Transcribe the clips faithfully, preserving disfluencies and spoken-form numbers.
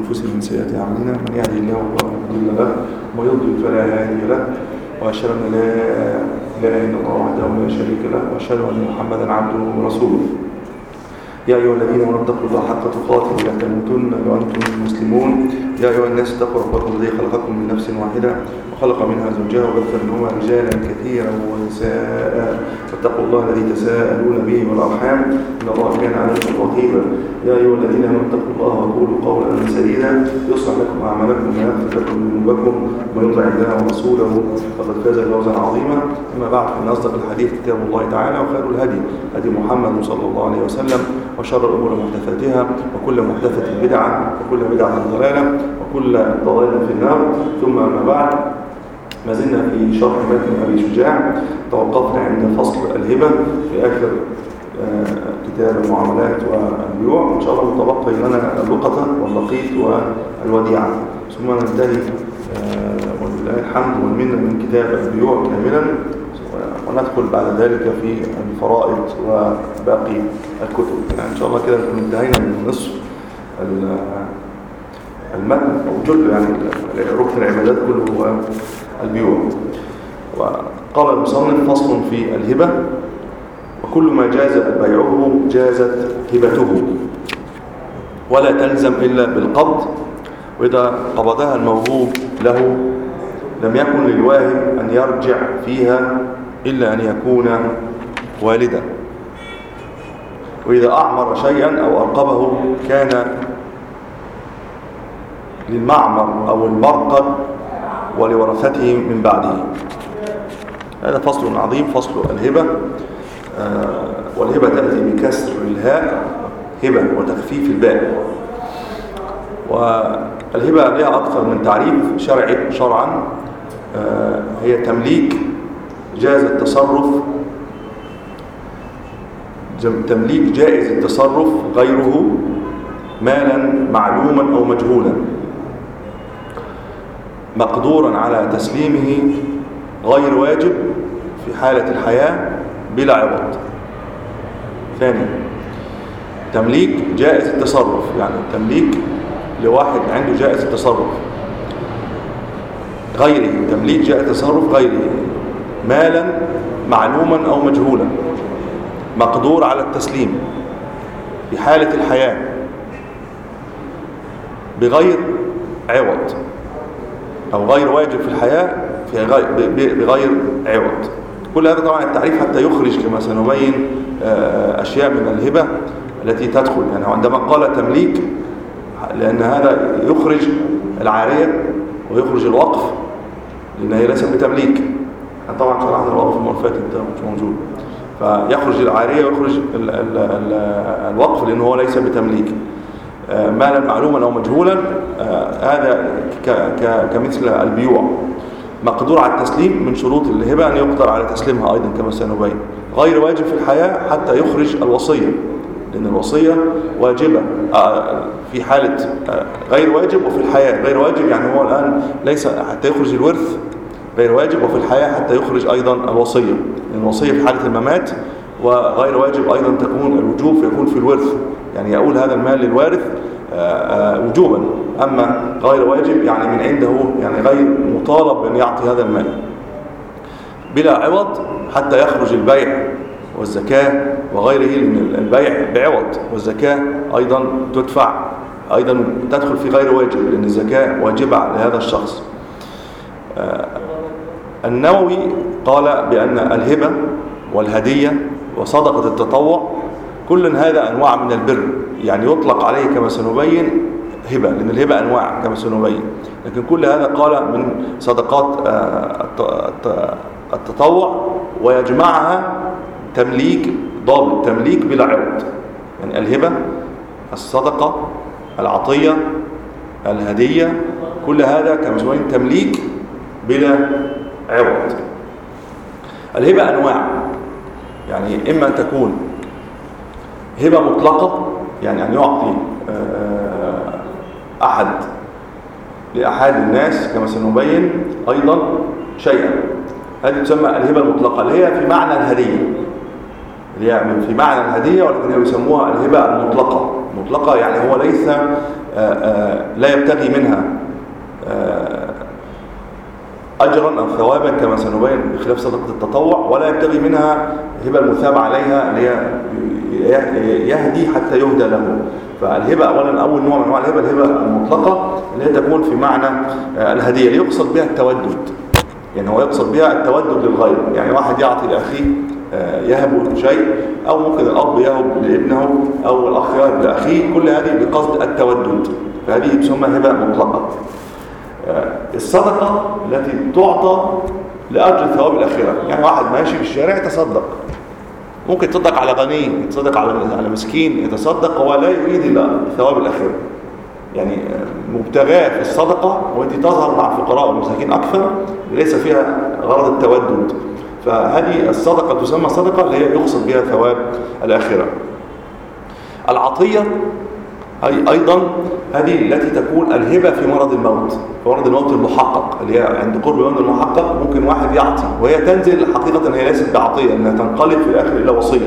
أنفسنا من سيئات أعمالنا، من يهدي الله فلا مضل له ومن يضلل فلا هادي له، وأشهد أن لا إله إلا الله وحده لا شريك له، وأشهد أن محمدا عبده ورسوله. يا أيها الذين آمنوا اتقوا الله حق تقاته ولا تموتن إلا وأنتم مسلمون. يا أيها الناس اتقوا ربكم الذي خلقكم من نفس واحدة وخلق منها زوجها وبث منهما رجالا كثيرا ونساء، فاتقوا الله الذي تساءلون به والأرحام إن الله كان عليكم رقيبا. يا أيها الذين آمنوا اتقوا الله وقولوا قولا سديدا يصلح لكم أعمالكم ويغفر لكم ذنوبكم ومن يطع الله ورسوله فقد فاز فوزا عظيما. أما بعد، فإن أصدق الحديث كتاب الله تعالى، وخير الهدي هدي محمد صلى الله عليه وسلم، وشر الأمور محدثاتها، وكل محدثة بدعة، وكل بدعة ضلالة، وكل ضلالة في النار. ثم أما بعد، ما زلنا في شرح متن أبي شجاع. توقفنا عند فصل الهبة في آخر كتاب المعاملات والبيوع. إن شاء الله متبقي لنا اللقطة واللقيط والوديعة، ثم ننتهي ولله الحمد والمنة من كتاب البيوع كاملا، وندخل بعد ذلك في الفرائض وباقي الكتب. يعني إن شاء الله كده نكون انتهينا من نصف المتن أو جل، يعني ركن العبادات كله هو البيوع. وقال المصنف: فصل في الهبة: وكل ما جاز بيعه جازت هبته، ولا تلزم إلا بالقبض، وإذا قبضها الموهوب له لم يكن للواهب أن يرجع فيها إلا أن يكون والدا. وإذا أعمر شيئا أو أرقبه كان للمعمر أو المرقب ولورثته من بعده. هذا فصل عظيم، فصل الهبة. آه والهبة تأتي بكسر الهاء هبة وتخفيف الباء. والهبة لها أكثر من تعريف شرعي شرعا. آه هي تمليك جائز التصرف، تمليك جائز التصرف غيره مالا معلوما أو مجهولا، مقدورا على تسليمه، غير واجب في حالة الحياة بلا عوض. ثاني، تمليك جائز التصرف، يعني تمليك لواحد عنده جائز التصرف غيره، تمليك جائز التصرف غيره مالا معلوما أو مجهولا، مقدور على التسليم في حالة الحياة بغير عوض، أو غير واجب في الحياة في غير بغير عوض. كل هذا طبعا التعريف حتى يخرج كما سنبين أشياء من الهبة التي تدخل. يعني عندما قال تمليك، لأن هذا يخرج العارية ويخرج الوقف، لأن هي ليست بتمليك. طبعا شرحنا الوقف المرفات انت مش موجود، فيخرج العارية ويخرج ال ال ال الوقف لأنه هو ليس بتمليك. مالا معلوما أو مجهولا، هذا كمثل البيوع، مقدور على التسليم. من شروط الهبة أن يقدر على تسليمها أيضا كما سنبين. غير واجب في الحياة حتى يخرج الوصية، لأن الوصية واجبة في حالة غير واجب، وفي الحياة غير واجب، يعني هو الآن ليس حتى يخرج الورث غير واجب، وفي الحياة حتى يخرج أيضا الوصية، لأن الوصية في حالة الممات، وغير واجب أيضا تكون الوجوب فيكون في الورث، يعني يقول هذا المال للوارث وجوبا. أما غير واجب يعني من عنده، يعني غير مطالب بأن يعطي هذا المال بلا عوض حتى يخرج البيع والزكاة وغيره، لأن البيع بعوض والزكاة أيضا تدفع، أيضا تدخل في غير واجب، لأن الزكاة واجبة لهذا الشخص. النووي قال بأن الهبة والهدية وصدقة التطوع كل هذا أنواع من البر، يعني يطلق عليه كما سنبين هبة، لأن الهبة أنواع كما سنبين، لكن كل هذا قال من صدقات التطوع، ويجمعها تمليك ضابط، تمليك بلا عوض. يعني الهبة، الصدقة، العطية، الهدية، كل هذا كما سنبين تمليك بلا عوض. الهبة أنواع، يعني إما أن تكون هبة مطلقة، يعني أن يعطي أحد لأحد الناس كما سنبين أيضا شيئا، هذه تسمى الهبة المطلقة، اللي هي في معنى الهدية، اللي هي في معنى الهدية، ولكن يسموها الهبة المطلقة. مطلقة يعني هو ليس آآ آآ لا يبتغي منها أجرا أو ثوابا كما سنبين بخلاف صدقة التطوع، ولا يبتغي منها هبة المثاب عليها اللي هي يهدي حتى يهدى له. فالهبة أولا أول نوع من أنواع الهبة الهبة المطلقة اللي هي تكون في معنى الهدية اللي يقصد بها التودد، يعني هو يقصد بها التودد للغير، يعني واحد يعطي لأخيه يهب شيء، أو ممكن الأب يهب لابنه أو الأخ يهب لأخيه، كل هذه بقصد التودد، فهذه تسمى هبة مطلقة. الصدقة التي تعطى لأجل ثواب الآخرة، يعني واحد ماشي في الشارع يتصدق، ممكن يتصدق على غني، يتصدق على على مسكين، يتصدق هو لا يريد إلا ثواب الآخرة، يعني مبتغاه في الصدقة والتي تظهر مع الفقراء والمساكين أكثر، ليس فيها غرض التودد، فهذه الصدقة تسمى صدقة اللي هي يقصد بها ثواب الآخرة. العطية أي أيضا هذه التي تكون الهبة في مرض الموت، في مرض الموت المحقق اللي هي عند قرب الموت المحقق ممكن واحد يعطي، وهي تنزل حقيقة هي ليست بعطية، أنها تنقلب في الآخر إلى وصية،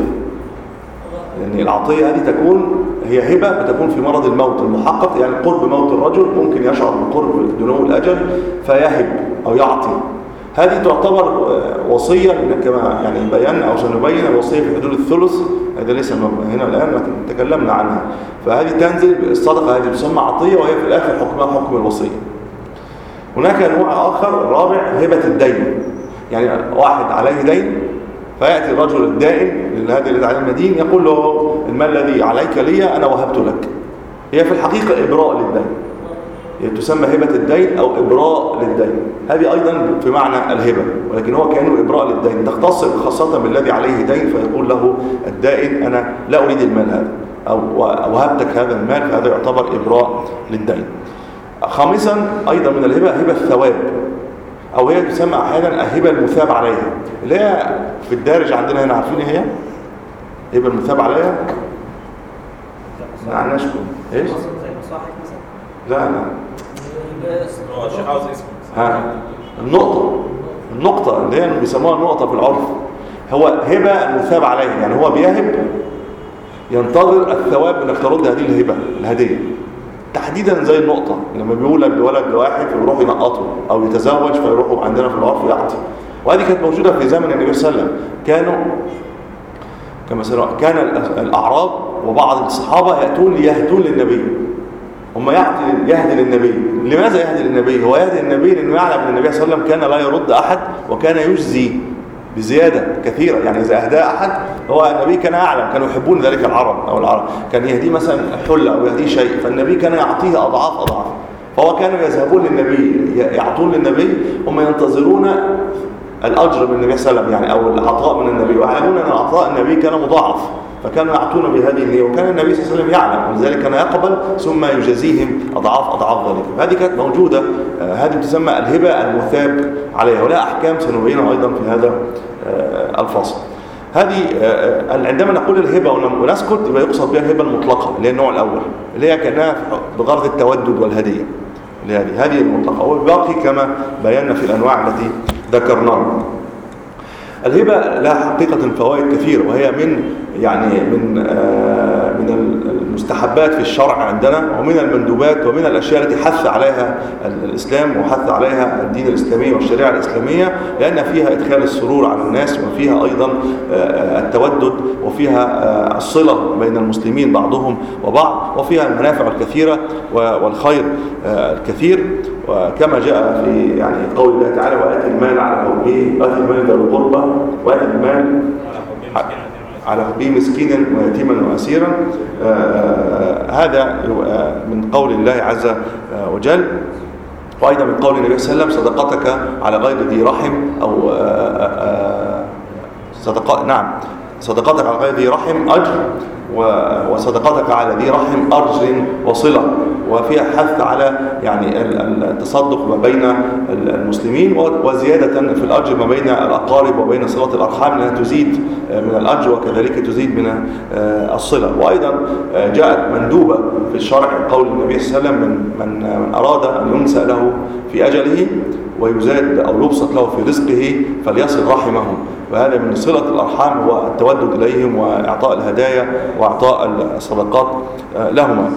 لأن يعني العطية هذه تكون هي هبة بتكون في مرض الموت المحقق، يعني قرب موت الرجل ممكن يشعر بقرب دنو الأجل فيهب أو يعطي، هذه تعتبر وصية كما يعني بينا أو سنبين الوصية في حدود الثلث، هذا ليس هنا الآن لكن تكلمنا عنها، فهذه تنزل الصدقة هذه تسمى عطية وهي في الآخر حكمها حكم الوصية. هناك نوع آخر رابع هبة الدين، يعني واحد عليه دين فيأتي الرجل الدائن لهذا الذي عليه المدين يقول له المال الذي عليك لي أنا وهبت لك، هي في الحقيقة إبراء للدين، هي تسمى هبة الدين أو إبراء للدين، هذه أيضا في معنى الهبة، ولكن هو كأنه إبراء للدين، تختص خاصة بالذي عليه دين فيقول له الدائن أنا لا أريد المال هذا أو وهبتك هذا المال، فهذا يعتبر إبراء للدين. خامسا أيضا من الهبة هبة الثواب، أو هي تسمى أحيانا الهبة المثاب عليها، اللي هي في الدارج عندنا هنا عارفين هي هبة المثاب عليها؟ ما عناش ايش؟ لا لا هو الشيخ عاوز اسمه ها النقطة النقطة اللي هي بيسموها النقطة في العرف، هو هبة المثاب عليها، يعني هو بيهب ينتظر الثواب انك ترد هذه الهبة الهدية، تحديدا زي النقطة لما بيقول لك لولد لواحد فيروح ينقطه او يتزوج فيروحوا عندنا في العرف يعطي، وهذه كانت موجودة في زمن النبي صلى الله عليه وسلم، كانوا كما سنرى كان الأعراب وبعض الصحابة يأتون ليهدون للنبي، هم يعطي يهدي للنبي. لماذا يهدي للنبي؟ هو يهدي للنبي لأنه يعلم أن النبي صلى الله عليه وسلم كان لا يرد أحد وكان يجزي بزيادة كثيرة، يعني إذا أهدى أحد هو النبي كان يعلم، كانوا يحبون ذلك العرب أو العرب، كان يهدي مثلا حلة أو يهدي شيء فالنبي كان يعطيه أضعاف أضعاف، فهو كانوا يذهبون للنبي يعطون للنبي، هم ينتظرون الأجر من النبي صلى الله عليه وسلم يعني أو العطاء من النبي، ويعلمون أن العطاء النبي كان مضاعف، فكانوا يعطون بهذه النية، وكان النبي صلى الله عليه وسلم يعلم، ولذلك كان يقبل ثم يجازيهم أضعاف أضعاف ذلك، فهذه كانت موجودة، هذه تسمى الهبة المثاب عليها، ولها أحكام سنبينها أيضا في هذا الفصل. هذه عندما نقول الهبة ونسكت يبقى يقصد بها الهبة المطلقة اللي هي النوع الأول، اللي هي كأنها بغرض التودد والهدية، اللي هذه هذه المطلقة، والباقي كما بينا في الأنواع التي ذكرناها. الهبة لها حقيقة فوائد كثيرة، وهي من يعني من آه من المستحبات في الشرع عندنا، ومن المندوبات، ومن الأشياء التي حث عليها الإسلام وحث عليها الدين الإسلامي والشريعة الإسلامية، لأن فيها إدخال السرور على الناس، وفيها أيضا آه التودد، وفيها آه الصلة بين المسلمين بعضهم وبعض، وفيها المنافع الكثيرة والخير آه الكثير، وكما جاء في يعني قول الله تعالى وآتي المال على حبه، آتي المال ذوي القربى وآتي المال على حبه مسكينا ويتيما وأسيرا، هذا من قول الله عز وجل، وأيضا من قول النبي صلى الله عليه وسلم صدقتك على غير ذي رحم أو صدقاء نعم صدقتك على غير ذي رحم أجر، وصدقتك على ذي رحم أرج وصلة، وفيها حث على يعني التصدق ما بين المسلمين، وزيادة في الأجر ما بين الأقارب وبين صلة الأرحام لأنها تزيد من الأجر وكذلك تزيد من الصلة. وأيضا جاءت مندوبة في الشرع قول النبي صلى الله عليه وسلم من, من, من أراد أن ينسى له في أجله ويزاد أو يبسط له في رزقه فليصل رحمهم. وهذا من صلة الأرحام هو التودد إليهم وإعطاء الهدايا وإعطاء الصدقات لهما.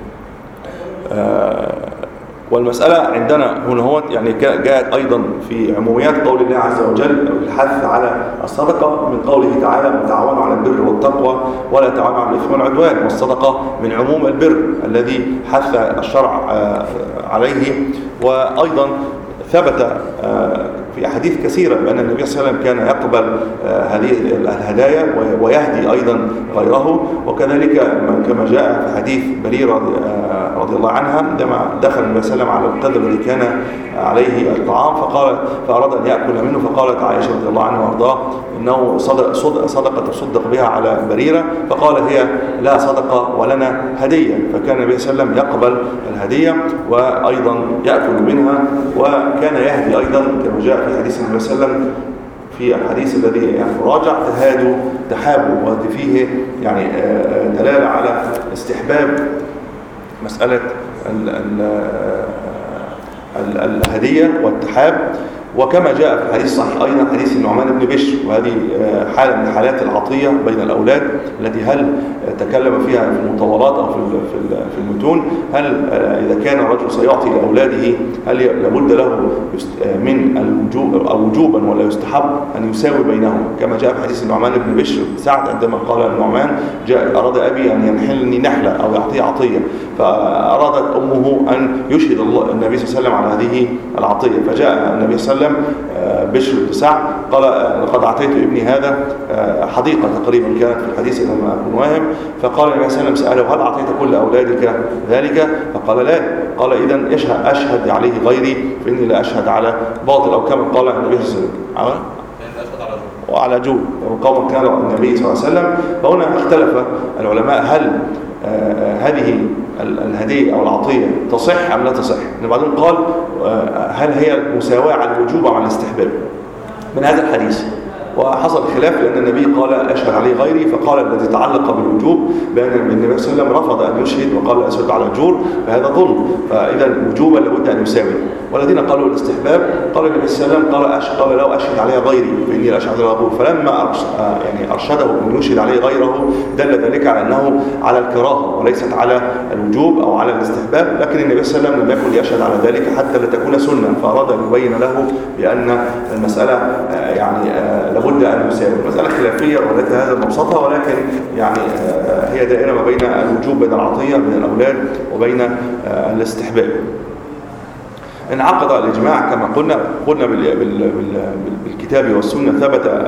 والمسألة عندنا هنا هو يعني جاءت أيضا في عموميات قول الله عز وجل الحث على الصدقة من قوله تعالى وتعاونوا على البر والتقوى ولا تعاونوا على الإثم والعدوان. والصدقة من عموم البر الذي حث الشرع عليه. وأيضا ثبت في أحاديث كثيرة بأن النبي صلى الله عليه وسلم كان يقبل هذه الهدايا ويهدي أيضا غيره. وكذلك كما جاء في حديث بريرة رضي الله عنها عندما دخل النبي صلى الله عليه وسلم على القدر الذي كان عليه الطعام فقال فأراد أن يأكل منه فقالت عائشة رضي الله عنها وارضاها إنه صدق صدق صدقة تصدق بها على بريرة فقالت هي لا صدقة ولنا هدية. فكان النبي صلى الله عليه وسلم يقبل الهدية وأيضا يأكل منها وكان يهدي أيضا كما جاء في حديث النبي صلى الله عليه وسلم في الحديث الذي يعني راجع تهادوا تحابوا. وهذا فيه يعني دلالة على استحباب مسألة ال ال الهدية والتحاب. وكما جاء في الحديث الصحيح أيضا حديث النعمان بن بشر وهذه حالة من حالات العطية بين الأولاد التي هل تكلم فيها في المطولات أو في المتون هل إذا كان الرجل سيعطي لأولاده هل لابد له من الوجوب أو وجوبا ولا يستحب أن يساوي بينهم كما جاء في حديث النعمان بن بشر سعد عندما قال النعمان جاء أراد أبي أن ينحلني نحلة أو يعطي عطية فأرادت أمه أن يشهد الله النبي صلى الله عليه وسلم على هذه العطية فجاء النبي صلى الله عليه وسلم بشر بن سعد قال لقد أعطيت ابني هذا حديقة تقريبا كانت في الحديث إذا ما أكون واهم. فقال النبي صلى الله عليه وسلم سأله هل أعطيت كل أولادك ذلك؟ فقال لا. قال إذن اشهد أشهد عليه غيري فإني لا أشهد على باطل أو كما قال النبي صلى الله عليه وسلم وعلى جود وقوم كان النبي صلى الله عليه وسلم. فهنا اختلف العلماء هل آه هذه الهدية أو العطية تصح أم لا تصح. بعدين قال آه هل هي مساواة على الوجوب أو على الاستحباب من هذا الحديث. وحصل خلاف لأن النبي قال أشهد عليه غيري فقال الذي تعلق بالوجوب بأن النبي صلى الله عليه وسلم رفض أن يشهد وقال أشهد على الجور فهذا ظلم فإذا وجوبا لابد أن يساوي. والذين قالوا الاستحباب قال النبي صلى الله عليه وسلم قال أشهد قال لو أشهد عليه غيري فإني لا أشهد على غيره. فلما أرش يعني أرشده أن يشهد عليه غيره دل ذلك على أنه على الكراهة وليست على الوجوب أو على الاستحباب. لكن النبي صلى الله عليه وسلم لم يكن يشهد على ذلك حتى لا تكون سنة فأراد أن يبين له بأن المسألة يعني لابد أن يساوي. مسألة خلافية وليس هذا مبسطها ولكن يعني هي دائرة ما بين الوجوب بين العطية بين الأولاد وبين الاستحباب. انعقد الإجماع كما قلنا قلنا بالكتاب والسنة ثبت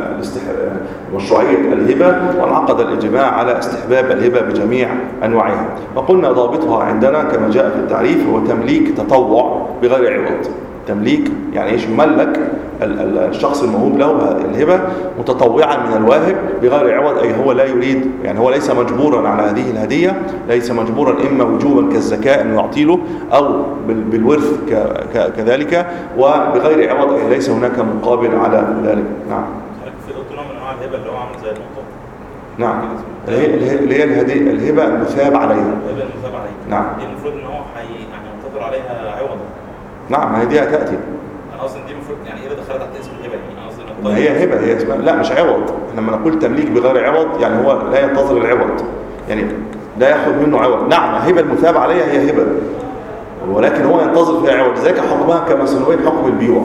مشروعية الهبة وانعقد الإجماع على استحباب الهبة بجميع أنواعها. وقلنا ضابطها عندنا كما جاء في التعريف هو تمليك تطوع بغير عوض. تمليك يعني ايش يملك الشخص الموهوب له الهبة متطوعا من الواهب بغير عوض أي هو لا يريد يعني هو ليس مجبورا على هذه الهدية ليس مجبورا إما وجوبا كالزكاة أن يعطي له أو بالورث كذلك وبغير عوض أي ليس هناك مقابل على ذلك. نعم في نوع من انواع الهبه اللي هو عامل زي المطلق. نعم اللي هي الهدية الهبة المثاب عليها. الهبه المثاب عليها. نعم دي المفروض ان هو حي يعني ينتظر عليها عوضا. نعم هي دي هتأتي. انا قصدي دي المفروض يعني ايه اللي دخلت تحت اسم الهبه يعني قصدي ما هي هبه هي اسمها لا مش عوض. لما نقول تمليك بغير عوض يعني هو لا ينتظر العوض يعني لا ياخذ منه عوض. نعم هبه المثاب عليها هي هبه ولكن هو ينتظر فيها عوض. ذلك حكمها كما سنبين حكم البيوع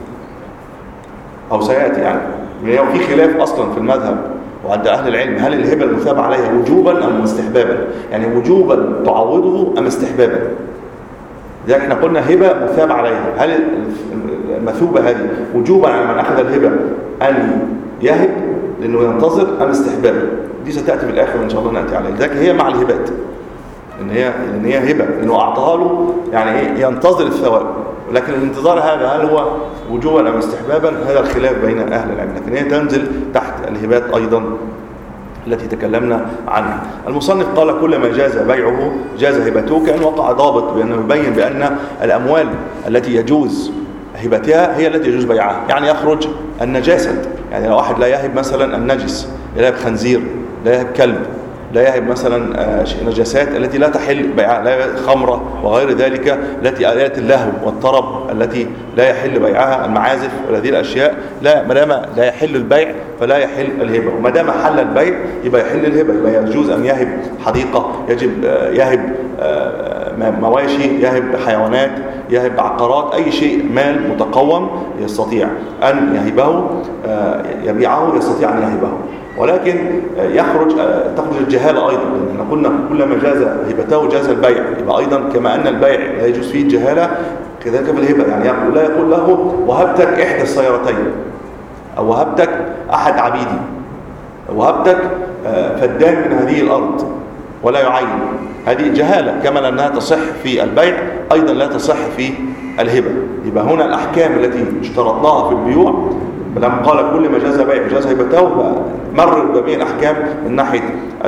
او سياتي يعني يعني في خلاف اصلا في المذهب وعند اهل العلم هل الهبه المثاب عليها وجوبا ام استحبابا يعني وجوبا تعوضه ام استحبابا. لذلك احنا قلنا هبه مثاب عليها هل المثوبه هذه وجوبا على من اخذ الهبه ان يهب لانه ينتظر ام استحبابا. دي ستاتي في الاخر ان شاء الله ناتي عليها. لذلك هي مع الهبات ان هي ان هي هبه انه اعطاها له يعني ايه ينتظر الثواب. لكن الانتظار هذا هل هو وجوبا ام استحبابا هذا الخلاف بين اهل العلم. لكن هي تنزل تحت الهبات ايضا التي تكلمنا عنها. المصنف قال كل ما جاز بيعه جاز هبته كأن وقع ضابط بأنه يبين بأن الأموال التي يجوز هبتها هي التي يجوز بيعها. يعني يخرج النجاسة يعني لو واحد لا يهب مثلا النجس لا يهب خنزير لا يهب كلب لا يهب مثلا نجاسات التي لا تحل بيعها، لا خمرة وغير ذلك، التي آلات اللهو والطرب التي لا يحل بيعها، المعازف وهذه الأشياء لا، ما دام لا يحل البيع فلا يحل الهبة، وما دام حل البيع يبقى يحل الهبة، يبقى يجوز أن يهب حديقة، يجب يهب مواشي، يهب حيوانات، يهب عقارات، أي شيء مال متقوم يستطيع أن يهبه، يبيعه، يستطيع أن يهبه. ولكن يخرج تخرج الجهالة أيضا، لأن قلنا كلما جاز هبته جاز البيع، يبقى أيضا كما أن البيع لا يجوز فيه الجهالة كذلك في الهبة. يعني يقول لا يقول له وهبتك إحدى السيارتين، أو وهبتك أحد عبيدي، وهبتك فدان من هذه الأرض، ولا يعين. هذه جهالة، كما أنها تصح في البيع أيضا لا تصح في الهبة. يبقى هنا الأحكام التي اشترطناها في البيوع لما قال كل ما جاز بيع جاز هبته، مر بجميع الأحكام من ناحية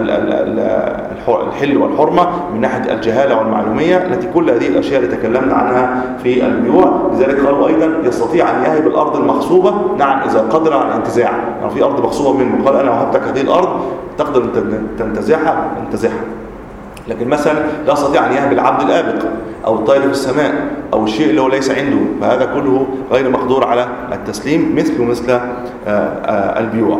الحل والحرمة، من ناحية الجهالة والمعلومية، التي كل هذه الأشياء اللي تكلمنا عنها في البيوع. لذلك قالوا أيضا يستطيع أن يهب الأرض المغصوبة، نعم إذا قدر على الانتزاع، يعني في أرض مغصوبة منه قال أنا وهبتك هذه الأرض تقدر تنتزعها انتزعها. لكن مثلا لا يستطيع أن يهب العبد الآبق أو الطائر في السماء أو الشيء اللي هو ليس عنده، فهذا كله غير مقدور على التسليم، مثل مثل البيوع.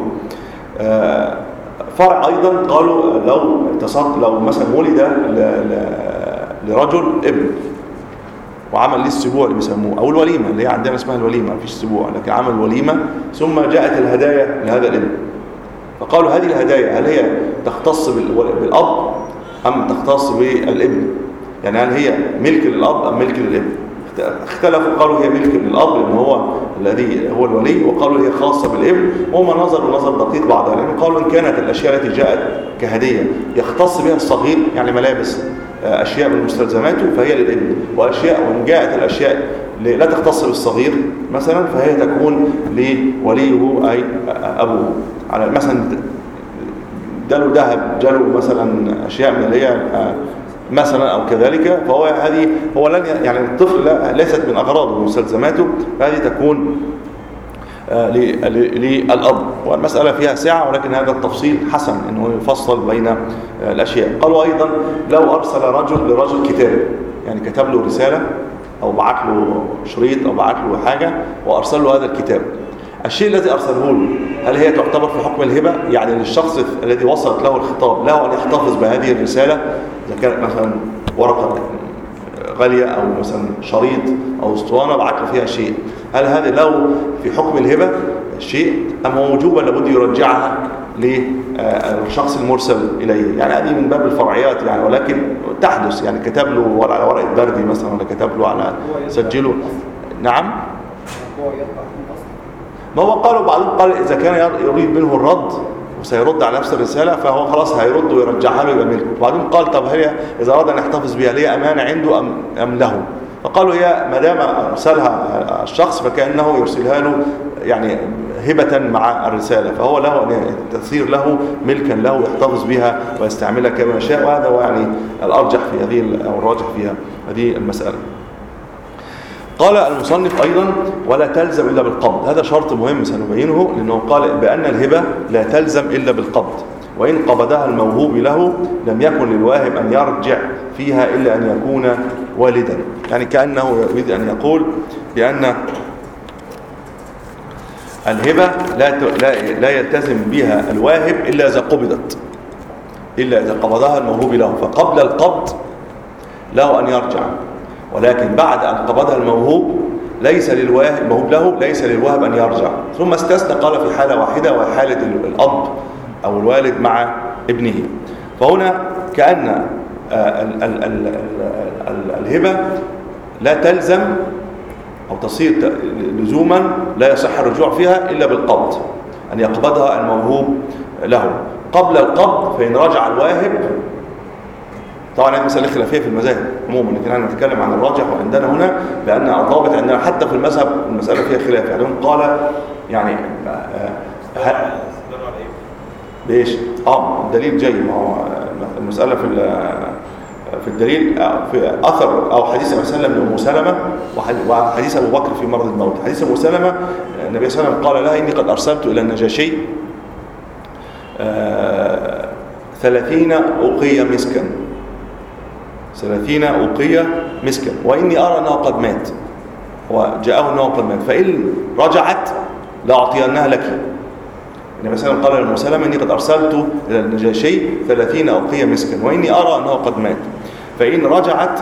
فرع أيضا قالوا لو تصد لو مثلا ولد لرجل ابن وعمل ليه السبوع اللي بيسموه، أو الوليمة اللي هي عندنا اسمها الوليمة، مفيش سبوع لكن عمل وليمة، ثم جاءت الهدايا لهذا الابن، فقالوا هذه الهدايا هل هي تختص بالأب أم تختص بالابن؟ يعني هل هي ملك للأب أم ملك للابن؟ اختلفوا، قالوا هي ملك للأب لأنه هو الذي هو الولي، وقالوا هي خاصة بالابن، وهم نظروا نظر دقيق بعضها، لأنه قالوا إن كانت الأشياء التي جاءت كهدية يختص بها الصغير، يعني ملابس، أشياء من مستلزماته، فهي للابن، وأشياء وإن جاءت الأشياء لا تختص بالصغير مثلا فهي تكون لوليه أي أبوه. على مثلا جاله ذهب، جاله مثلا أشياء من اللي هي مثلا أو كذلك، فهو هذه هو لن يعني الطفل لا ليست من أغراضه ومستلزماته، فهذه تكون للأب. والمسألة فيها سعة، ولكن هذا التفصيل حسن أنه يفصل بين الأشياء. قالوا أيضا لو أرسل رجل لرجل كتاب، يعني كتب له رسالة أو بعت له شريط أو بعت له حاجة وأرسل له هذا الكتاب، الشيء الذي أرسله له هل هي تعتبر في حكم الهبة؟ يعني للشخص الذي وصلت له الخطاب له أن يحتفظ بهذه الرسالة، إذا كانت مثلا ورقة غالية أو مثلا شريط أو اسطوانة بعت له فيها شيء، هل هذا له في حكم الهبة شيء أم هو وجوبا لابد يرجعها للشخص المرسل إليه؟ يعني هذه من باب الفرعيات يعني، ولكن تحدث، يعني كتب له ولا على ورقة بردي مثلا، ولا كتب له على سجله. نعم، ما هو قالوا بعضهم قال إذا كان يريد منه الرد وسيرد على نفس الرسالة فهو خلاص هيرد ويرجعها له يبقى ملكه. وبعدين قال طب هي إذا أراد أن يحتفظ بها ليه أمانة عنده أم, أم له؟ فقالوا هي ما دام أرسلها الشخص فكأنه يرسلها له يعني هبة مع الرسالة، فهو له أن تصير له ملكا له يحتفظ بها ويستعملها كما شاء، وهذا هو يعني الأرجح في هذه أو الراجح فيها هذه المسألة. قال المصنف أيضا ولا تلزم إلا بالقبض، هذا شرط مهم سنبينه، لأنه قال بأن الهبة لا تلزم إلا بالقبض، وإن قبضها الموهوب له لم يكن للواهب أن يرجع فيها إلا أن يكون والدا. يعني كأنه يريد أن يقول بأن الهبة لا لا يلتزم بها الواهب إلا إذا قبضت، إلا إذا قبضها الموهوب له، فقبل القبض له أن يرجع، ولكن بعد أن قبضها الموهوب ليس للواهب الموهوب له ليس للواهب أن يرجع. ثم استثنى قال في حالة واحدة وهي حالة الأب أو الوالد مع ابنه. فهنا كأن الهبة لا تلزم أو تصير لزوما لا يصح الرجوع فيها إلا بالقبض، أن يقبضها الموهوب له. قبل القبض فإن رجع الواهب، طبعا هذه مسألة خلافية في المذاهب عموما، لكن احنا نتكلم عن الراجح وعندنا هنا، لأن الضابط عندنا حتى في المذهب المسألة فيها خلاف. يعني قال يعني ه... بإيش؟ اه الدليل جاي، ما هو المسألة في في الدليل في أثر أو حديث أبي سلمة لأم سلمة وحديث أبو بكر في مرض الموت. حديث أبو سلمة النبي صلى الله عليه وسلم قال لها إني قد أرسلت إلى النجاشي ثلاثين أوقية مسكا، ثلاثين أوقية مسكا، وإني أرى أنه قد مات، وجاءه أنه قد مات، فإن رجعت لأعطينها لك. النبي صلى الله عليه وسلم قال للمسلم إني قد أرسلت إلى النجاشي ثلاثين أوقية مسكا وإني أرى أنه قد مات، فإن رجعت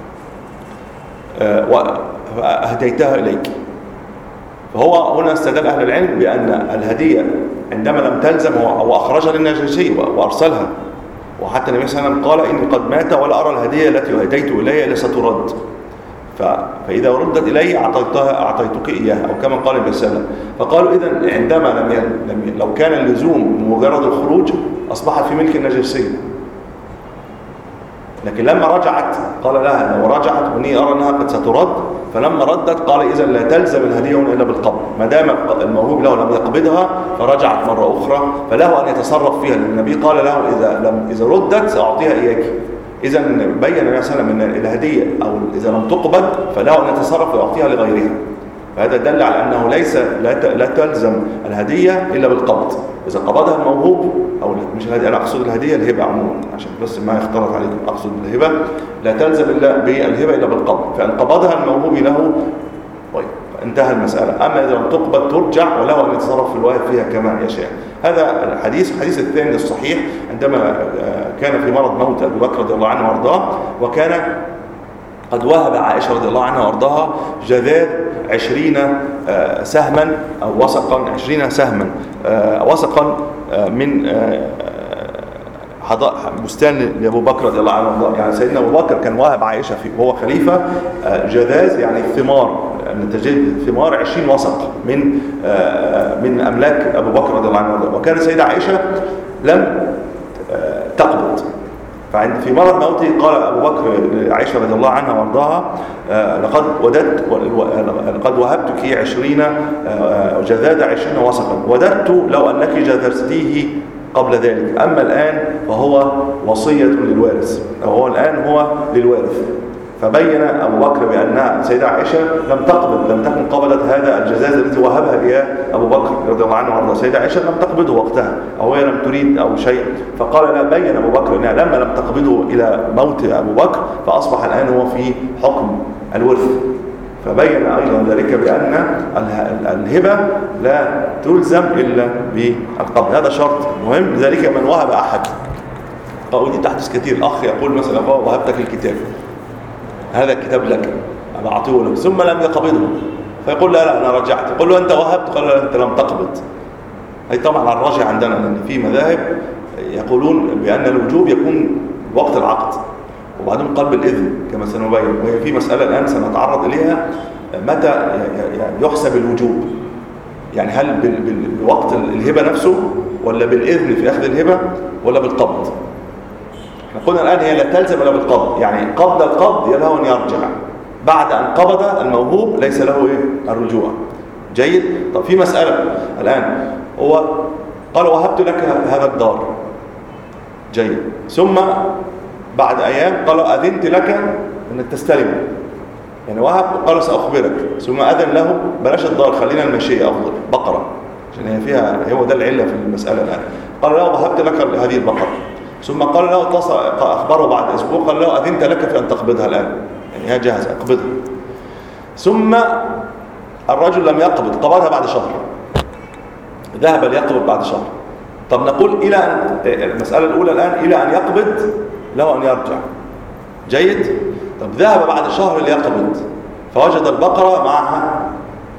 وأهديتها إليك. فهو هنا استدل أهل العلم بأن الهدية عندما لم تلزم وأخرجها للنجاشي وأرسلها، وحتى النبي صلى الله عليه وسلم قال إني قد مات ولا أرى الهدية التي أهديت إلي إلا سترد، فإذا ردت إلي أعطيتها أعطيتك إياها، أو كما قال النبي صلى الله عليه وسلم. فقالوا إذن عندما لم ي... لو كان اللزوم مجرد الخروج أصبحت في ملك النجاشي، لكن لما رجعت قال لها لو رجعت وإني أرى أنها قد سترد، فلما ردت قال إذا لا تلزم الهدية إلا بالقبض، ما دام الموهوب له لم يقبضها فرجعت مرة أخرى فله أن يتصرف فيها، لأن النبي قال له إذا لم إذا ردت سأعطيها إياك. إذا بين النبي صلى الله عليه وسلم أن الهدية أو إذا لم تقبض فله أن يتصرف ويعطيها لغيرها، فهذا دل على أنه ليس لا تلزم الهدية إلا بالقبض. إذا قبضها الموهوب أو مش الهدية، أنا أقصد الهدية الهبة عموما عشان بس ما يختلط عليكم، أقصد الهبة لا تلزم إلا بالهبة إلا بالقبض، فإن قبضها الموهوب له طيب انتهى المسألة. أما إذا لم تقبض ترجع وله أن يتصرف في الواهب فيها كما يشاء. هذا الحديث. الحديث الثاني الصحيح عندما كان في مرض موت أبي بكر رضي الله عنه وارضاه، وكان قد وهب عائشة رضي الله عنها وارضاها جذاذ عشرين سهما أو وسقا عشرين سهما وسقا من بستان لأبو بكر رضي الله عنه وارضاه. يعني سيدنا أبو بكر كان واهب عائشة فيه وهو خليفة جذاذ، يعني ثمار نتاجين ثمار عشرين وسق من من أملاك أبو بكر رضي الله عنه وارضاه. وكان سيدة عائشة لم تقبض، فعند في مرض موته قال أبو بكر عائشة رضي الله عنها وارضاها لقد وددت لقد وهبتك عشرين جذاذ عشرين وسقا، وددت لو أنك جذرتيه قبل ذلك، أما الآن فهو وصية للوارث، أو هو الآن هو للوارث. فبين أبو بكر بأن سيدة عائشة لم تقبض، لم تكن قبلت هذا الجزاز الذي وهبها إياه أبو بكر رضي الله عنه وارضاه. سيدة عائشة لم تقبضه وقتها أو هي لم تريد أو شيء، فقال لا، بين أبو بكر أنها لما لم تقبضه إلى موت أبو بكر فأصبح الآن هو في حكم الورث. فبين أيضا ذلك بأن الهبة لا تلزم إلا بالقبض، هذا شرط مهم. لذلك من وهب أحد، ودي تحدث كثير، الأخ يقول مثلا وهبتك الكتاب، هذا الكتاب لك أنا أعطيه له، ثم لم يقبضه، فيقول لا لا أنا رجعت، يقول له أنت وهبت، قال لا أنت لم تقبض. هي طبعا على الراجع عندنا، لأن في مذاهب يقولون بأن الوجوب يكون وقت العقد وبعدين قلب الإذن كما سنبين، وهي في مسألة الآن سنتعرض إليها، متى يحسب الوجوب، يعني هل بوقت الهبة نفسه ولا بالإذن في أخذ الهبة ولا بالقبض. قلنا الآن هي لا تلزم إلا بالقبض، يعني قبض القبض له أن يرجع، بعد أن قبض الموهوب ليس له إيه الرجوع. جيد. طب في مسألة الآن، هو قال وهبت لك هذا الدار، جيد، ثم بعد أيام قال أذنت لك أن تستلم، يعني وهب قال سأخبرك، ثم أذن له بلاش الدار خلينا المشيئة أفضل، بقرة، عشان هي فيها هو ده العلة في المسألة الآن. قال له وهبت لك هذه البقرة، ثم قال له اتصل أخبره بعد أسبوع قال له أذنت لك في أن تقبضها الآن، يعني هي جاهزة أقبضها. ثم الرجل لم يقبض، قبضها بعد شهر، ذهب ليقبض بعد شهر. طب نقول إلى أن المسألة الأولى الآن إلى أن يقبض له أن يرجع. جيد. طب ذهب بعد شهر ليقبض فوجد البقرة معها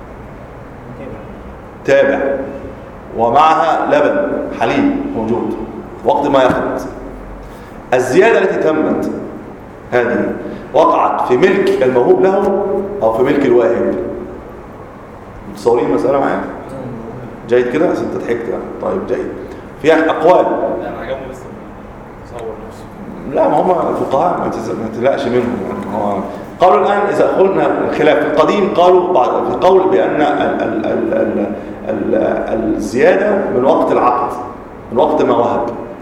تابع ومعها لبن حليب موجود وقت ما يقبض. الزيادة التي تمت هذه وقعت في ملك الموهوب له أو في ملك الواهب. متصورين المسألة معايا؟ جيد كده؟ أنت ضحكت. طيب جيد. فيها أقوال. أنا عجبني بس تصور نفسه. لا، ما هم الفقهاء ما تقلقش منهم. هو قالوا الآن إذا قلنا الخلاف في القديم، قالوا بعض في القول بأن ال ال ال ال ال الزيادة من وقت العقد، من وقت ما وهب.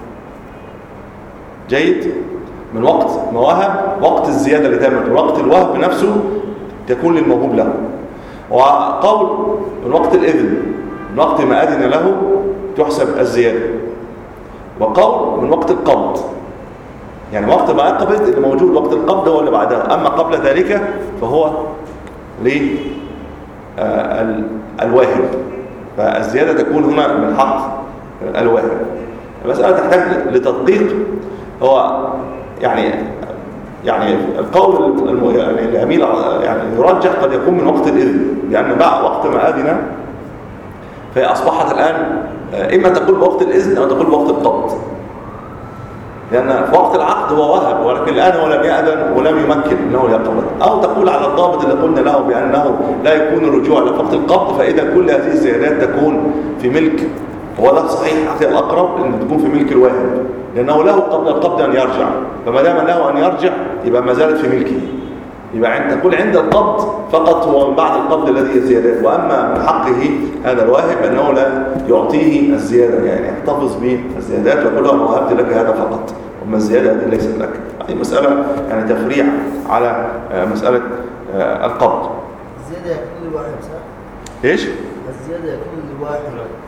جيد. من وقت ما وهب، وقت الزيادة اللي تمت، وقت الوهب نفسه تكون للموهوب له. وقول من وقت الإذن، من وقت ما أذن له تحسب الزيادة. وقول من وقت القبض، يعني وقت ما يقبض اللي موجود وقت القبض هو اللي بعدها، أما قبل ذلك فهو ليه آه الواهب، فالزيادة تكون هنا من حق الواهب. المسألة تحتاج لتدقيق. هو يعني يعني القول الم... يعني الأميل يعني يرجح قد يكون من وقت الإذن، لأن بعد وقت ما أذن فهي أصبحت الآن إما تقول بوقت الإذن أو تقول بوقت القبض، لأن في وقت العقد هو وهب، ولكن الآن هو لم يأذن ولم يمكن أنه يقبض. أو تقول على الضابط اللي قلنا له بأنه لا يكون الرجوع لوقت القبض، فإذا كل هذه الزيادات تكون في ملك، هو ده صحيح حتى الأقرب أن تكون في ملك الواهب، لأنه له قبل القبض أن يرجع، فما دام له أن يرجع يبقى ما زالت في ملكه. يبقى أنت تقول عند القبض فقط هو من بعد القبض الذي الزيادات، وأما من حقه هذا الواهب أنه لا يعطيه الزيادة، يعني يحتفظ بالزيادات ويقول له أنا وهبت لك هذا فقط، وما الزيادة هذه ليست لك. هذه مسألة يعني تفريع على مسألة القبض. الزيادة يكون لواحد صح؟ إيش؟ الزيادة يكون لواحد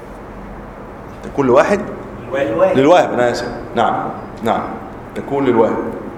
كل واحد للواهب. للواهب أنا آسف. نعم نعم يكون للواهب.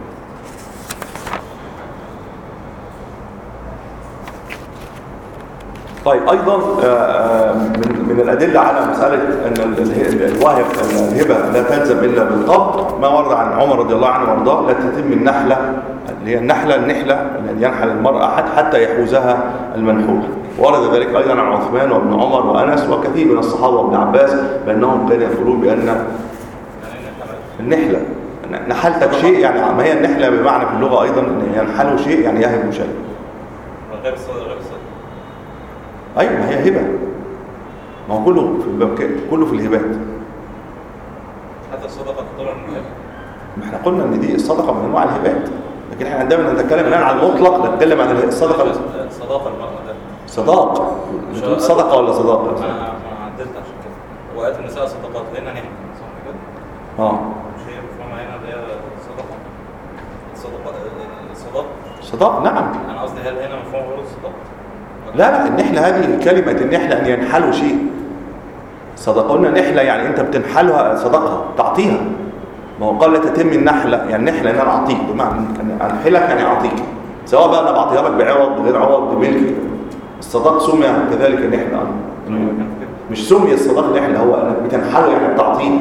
طيب أيضا من من الأدلة على مسألة أن الواهب الهبة لا تلزم إلا بالقبض ما ورد عن عمر رضي الله عنه وارضاه: لا تتم النحلة، اللي هي النحلة النحلة التي ينحل المرأة حتى يحوزها المنحول. ورد ذلك أيضا عن عثمان وابن عمر وأنس وكثير من الصحابة وابن عباس بأنهم كانوا يقولون بأن النحلة نحلتك شيء، يعني ما هي النحلة بمعنى في اللغة أيضا أن ينحلوا شيء يعني يهب شيء. غير الصدق غير الصدق. أيوة ما هي هبة، ما هو كله في الباب كله في الهبات. حتى الصدقة تطلع من الهبة. ما احنا قلنا ان دي الصدقة من انواع الهبات، لكن احنا عندما نتكلم الان عن المطلق نتكلم عن الصدقة. صداقة المرأة ده صداق بتقول صدقة ولا صداقة؟ ما ما عدلت عشان كده. وقالت النساء صدقات هنا نحن صح كده؟ اه مش هي مفهومة هنا اللي هي صدقة صدقة صداق صداق نعم. أنا قصدي هل هنا مفهوم غير الصداق؟ لا لا النحلة هذه كلمة النحلة أن ينحلوا شيء. صدقة قلنا نحلة يعني أنت بتنحلها صدقها تعطيها. ما هو قال لا تتم النحلة يعني نحلة أن أنا أعطيك، بمعنى أن أنحلك يعني أعطيك، سواء بقى أنا بعطيها لك بعوض بغير عوض بملك. الصداق سمي كذلك النحلة، مش سمي الصداق نحلة، هو أنك بتنحله يعني بتعطيه.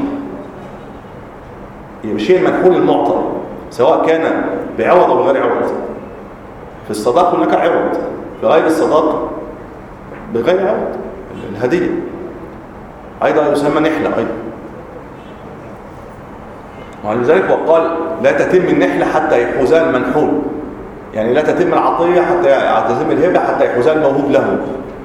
يبقى شيء منحول المعطى سواء كان بعوض أو بغير عوض. في الصداق هناك عوض، في غير الصداق بغير عوض الهدية أيضا يسمى نحلة أيضا. ولذلك وقال لا تتم النحلة حتى يحوزها المنحول، يعني لا تتم العطية حتى تتم الهبة حتى يحوزها الموهوب له.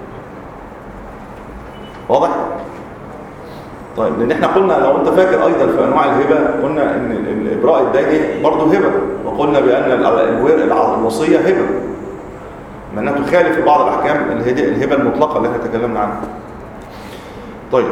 واضح؟ طيب لأن احنا قلنا لو انت فاكر أيضا في أنواع الهبة قلنا أن الإبراء الدين برضه هبة، وقلنا بأن الوصية هبة ما أنها تخالف في بعض الأحكام الهبة المطلقة اللي احنا تكلمنا عنها. طيب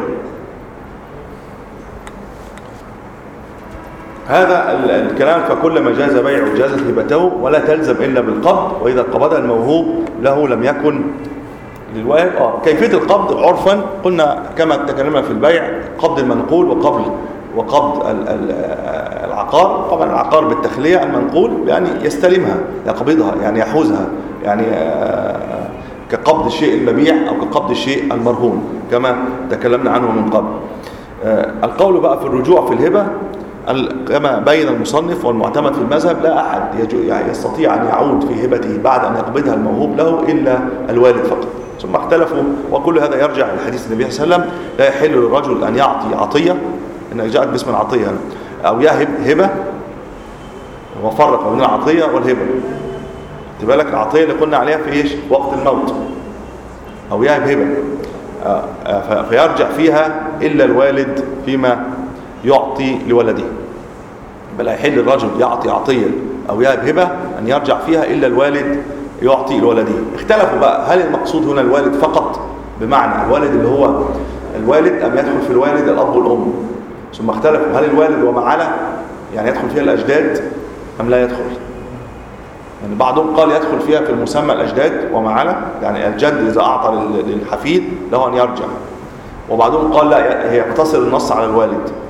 هذا الكلام فكل ما جاز بيعه جازت هبته ولا تلزم إلا بالقبض، وإذا قبضها الموهوب له لم يكن للواهب. آه. كيفية القبض عرفا قلنا كما تكلمنا في البيع: قبض المنقول وقبل وقبض العقار. طبعا العقار بالتخلية، المنقول بأن يستلمها يقبضها يعني يحوزها، يعني كقبض الشيء المبيع أو كقبض الشيء المرهون كما تكلمنا عنه من قبل. القول بقى في الرجوع في الهبة كما بين المصنف والمعتمد في المذهب: لا أحد يستطيع أن يعود في هبته بعد أن يقبضها الموهوب له إلا الوالد فقط. ثم اختلفوا، وكل هذا يرجع إلى حديث النبي صلى الله عليه وسلم: لا يحل للرجل أن يعطي عطية، إنها جاءت باسم العطية، أو يهب هبة، وفرق بين العطية والهبة. تبقى لك العطية اللي قلنا عليها في إيش؟ وقت الموت، أو يهب هبة فيرجع فيها إلا الوالد فيما يعطي لولده. بل يحل الرجل يعطي عطية أو يهب هبة أن يرجع فيها إلا الوالد يعطي لولده. اختلفوا بقى هل المقصود هنا الوالد فقط بمعنى الوالد اللي هو الوالد أم يدخل في الوالد الأب والأم؟ ثم اختلفوا هل الوالد وما على يعني يدخل فيها الأجداد أم لا يدخل؟ يعني بعضهم قال يدخل فيها في المسمى الأجداد وما على، يعني الجد إذا أعطى للحفيد له أن يرجع. وبعضهم قال لا، هي يقتصر النص على الوالد.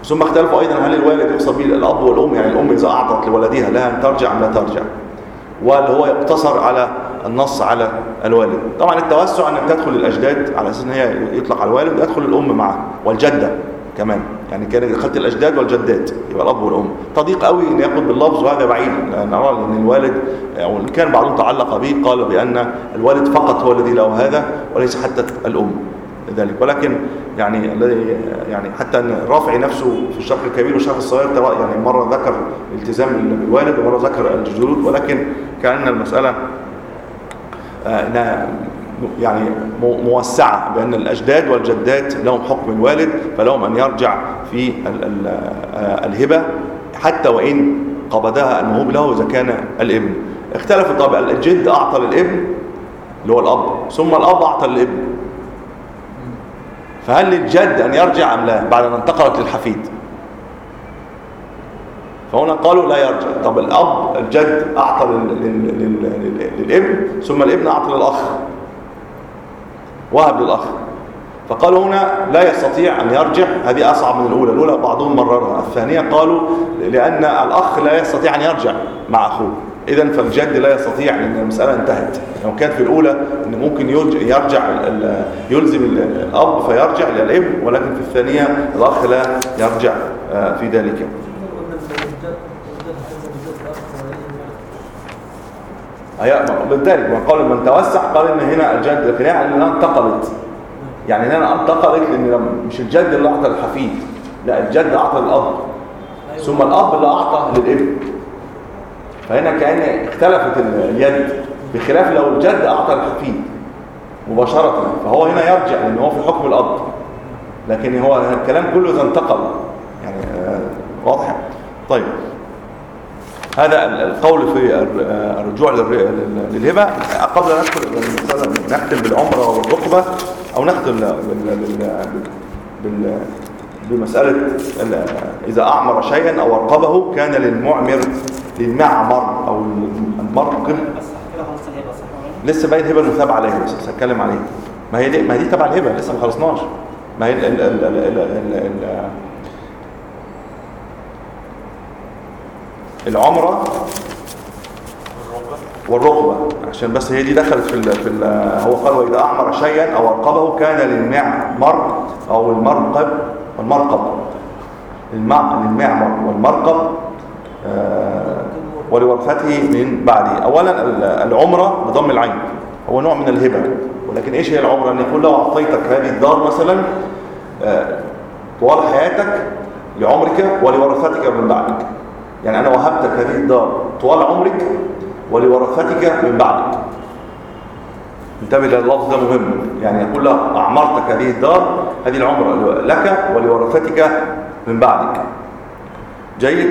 ثم اختلفوا أيضا هل الوالد يقصد به الأب والأم، يعني الأم إذا أعطت لولدها لها أن ترجع أم لا ترجع، واللي هو يقتصر على النص على الوالد. طبعا التوسع أنك تدخل الأجداد على أساس أن هي يطلق على الوالد ويدخل الأم معه والجدة كمان، يعني كان دخلت الأجداد والجدات يبقى الأب والأم. تضيق قوي أن يأخذ باللفظ وهذا بعيد، نرى أن الوالد أو يعني كان بعضهم تعلق به قال بأن الوالد فقط هو الذي له هذا وليس حتى الأم ذلك. ولكن يعني الذي يعني حتى أن الرافعي نفسه في الشرح الكبير والشرح الصغير ترى يعني مرة ذكر الالتزام بالوالد ومرة ذكر الجدود، ولكن كأن المسألة انها يعني موسعة بأن الأجداد والجدات لهم حكم الوالد، فلهم أن يرجع في الهبة حتى وإن قبضها الموهوب له إذا كان الابن. اختلفوا طبعا، الجد أعطى للابن اللي هو الأب، ثم الأب أعطى للابن، فهل للجد أن يرجع أم لا بعد أن انتقلت للحفيد؟ فهنا قالوا لا يرجع. طب الأب الجد أعطى للابن ثم الابن أعطى للأخ، وهب للأخ، فقالوا هنا لا يستطيع أن يرجع. هذه أصعب من الأولى، الأولى بعضهم مررها، الثانية قالوا لأن الأخ لا يستطيع أن يرجع مع أخوه، إذن فالجد لا يستطيع لأن المسألة انتهت. لو كانت في الأولى أن ممكن يرجع يلزم الأب فيرجع للابن، ولكن في الثانية الأخ لا يرجع في ذلك. بالذلك من قال من توسع قال ان هنا الجد، لكن يعني انها انتقلت، يعني هنا انتقلت لان مش الجد اللي اعطى الحفيد، لا الجد اعطى للاب ثم الاب اللي اعطى للابن، فهنا كأن اختلفت اليد، بخلاف لو الجد اعطى الحفيد مباشرة فهو هنا يرجع لان هو في حكم الاب، لكن هو الكلام كله اذا انتقل يعني واضح. طيب هذا القول في الرجوع للهبة. قبل أن ندخل نختم بالعمرة والرقبة أو نختم بمسألة إذا أعمر شيئا أو أرقبه كان للمعمر للمعمر أو المرقب. لسه باقي الهبة المثاب عليها، بس هتكلم عليها. ما هي دي ما هي دي تبع الهبة، لسه ما خلصناش. ما هي ال ال ال ال ال ال العمرة والرقبة، عشان بس هي دي دخلت في ال في ال هو قال وإذا أعمر شيئا أو أرقبه كان للمعمر أو المرقب والمرقب للمعمر والمرقب آه ولورثته من بعده. أولا العمرة بضم العين هو نوع من الهبة، ولكن إيش هي العمرة؟ أن يقول لو أعطيتك هذه الدار مثلا آه طوال حياتك لعمرك ولورثتك من بعدك، يعني أنا وهبتك هذه الدار طوال عمرك ولورثتك من بعدك. انتبه لللفظ ده مهم، يعني يقول له أعمرتك هذه الدار، هذه العمرة لك ولورثتك من بعدك. جيد؟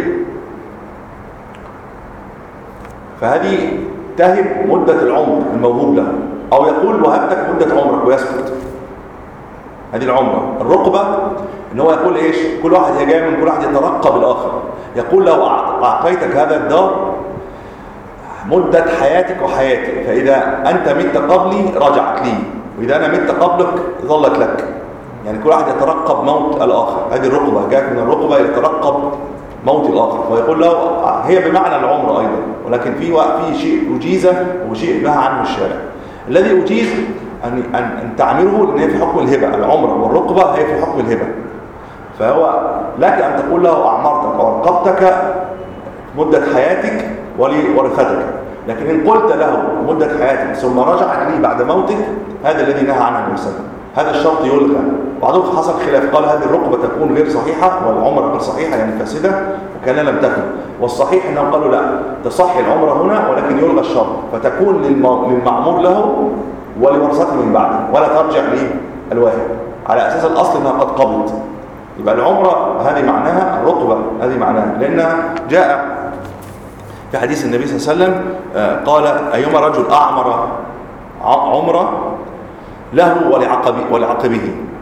فهذه تهب مدة العمر الموهوب له، أو يقول وهبتك مدة عمرك ويسكت. هذه العمرة. الرقبة ان هو يقول ايش؟ كل واحد يجي من كل واحد يترقب الاخر، يقول لو اعطيتك هذا الدار مدة حياتك وحياتي، فاذا انت مت قبلي رجعت لي، واذا انا مت قبلك ظلت لك. يعني كل واحد يترقب موت الاخر. هذه الرقبة جاءت من الرقبة يترقب موت الاخر، ويقول له هي بمعنى العمر ايضا، ولكن في في شيء اجيزه وشيء نهى عنه الشارع. الذي اجيز ان ان, أن تعمله لان هي في حكم الهبه، العمره والرقبه هي في حكم الهبه، فهو لك ان تقول له اعمرتك او ارقبتك مده حياتك ولورثتك، لكن ان قلت له مده حياتك ثم رجعت لي بعد موتك هذا الذي نهى عنه النبي صلى الله عليه وسلم، هذا الشرط يلغى. بعضهم حصل خلاف، قال هذه الرقبه تكون غير صحيحه والعمره غير صحيحه يعني فاسده وكان لم تكن، والصحيح انهم قالوا لا تصح العمره هنا ولكن يلغى الشرط، فتكون للمعمور له ولورثته من بعده ولا ترجع للواهب، على اساس الاصل انها قد قبضت. يبقى العمره هذه معناها، الرقبه هذه معناها، لانها جاء في حديث النبي صلى الله عليه وسلم قال ايما رجل اعمر عمره له ولعقبه ولعقبه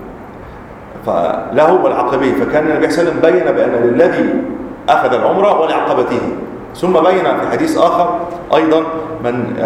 فله ولعقبه، فكان النبي صلى الله عليه وسلم بين بان للذي اخذ العمره ولعقبته، ثم بين في حديث اخر ايضا من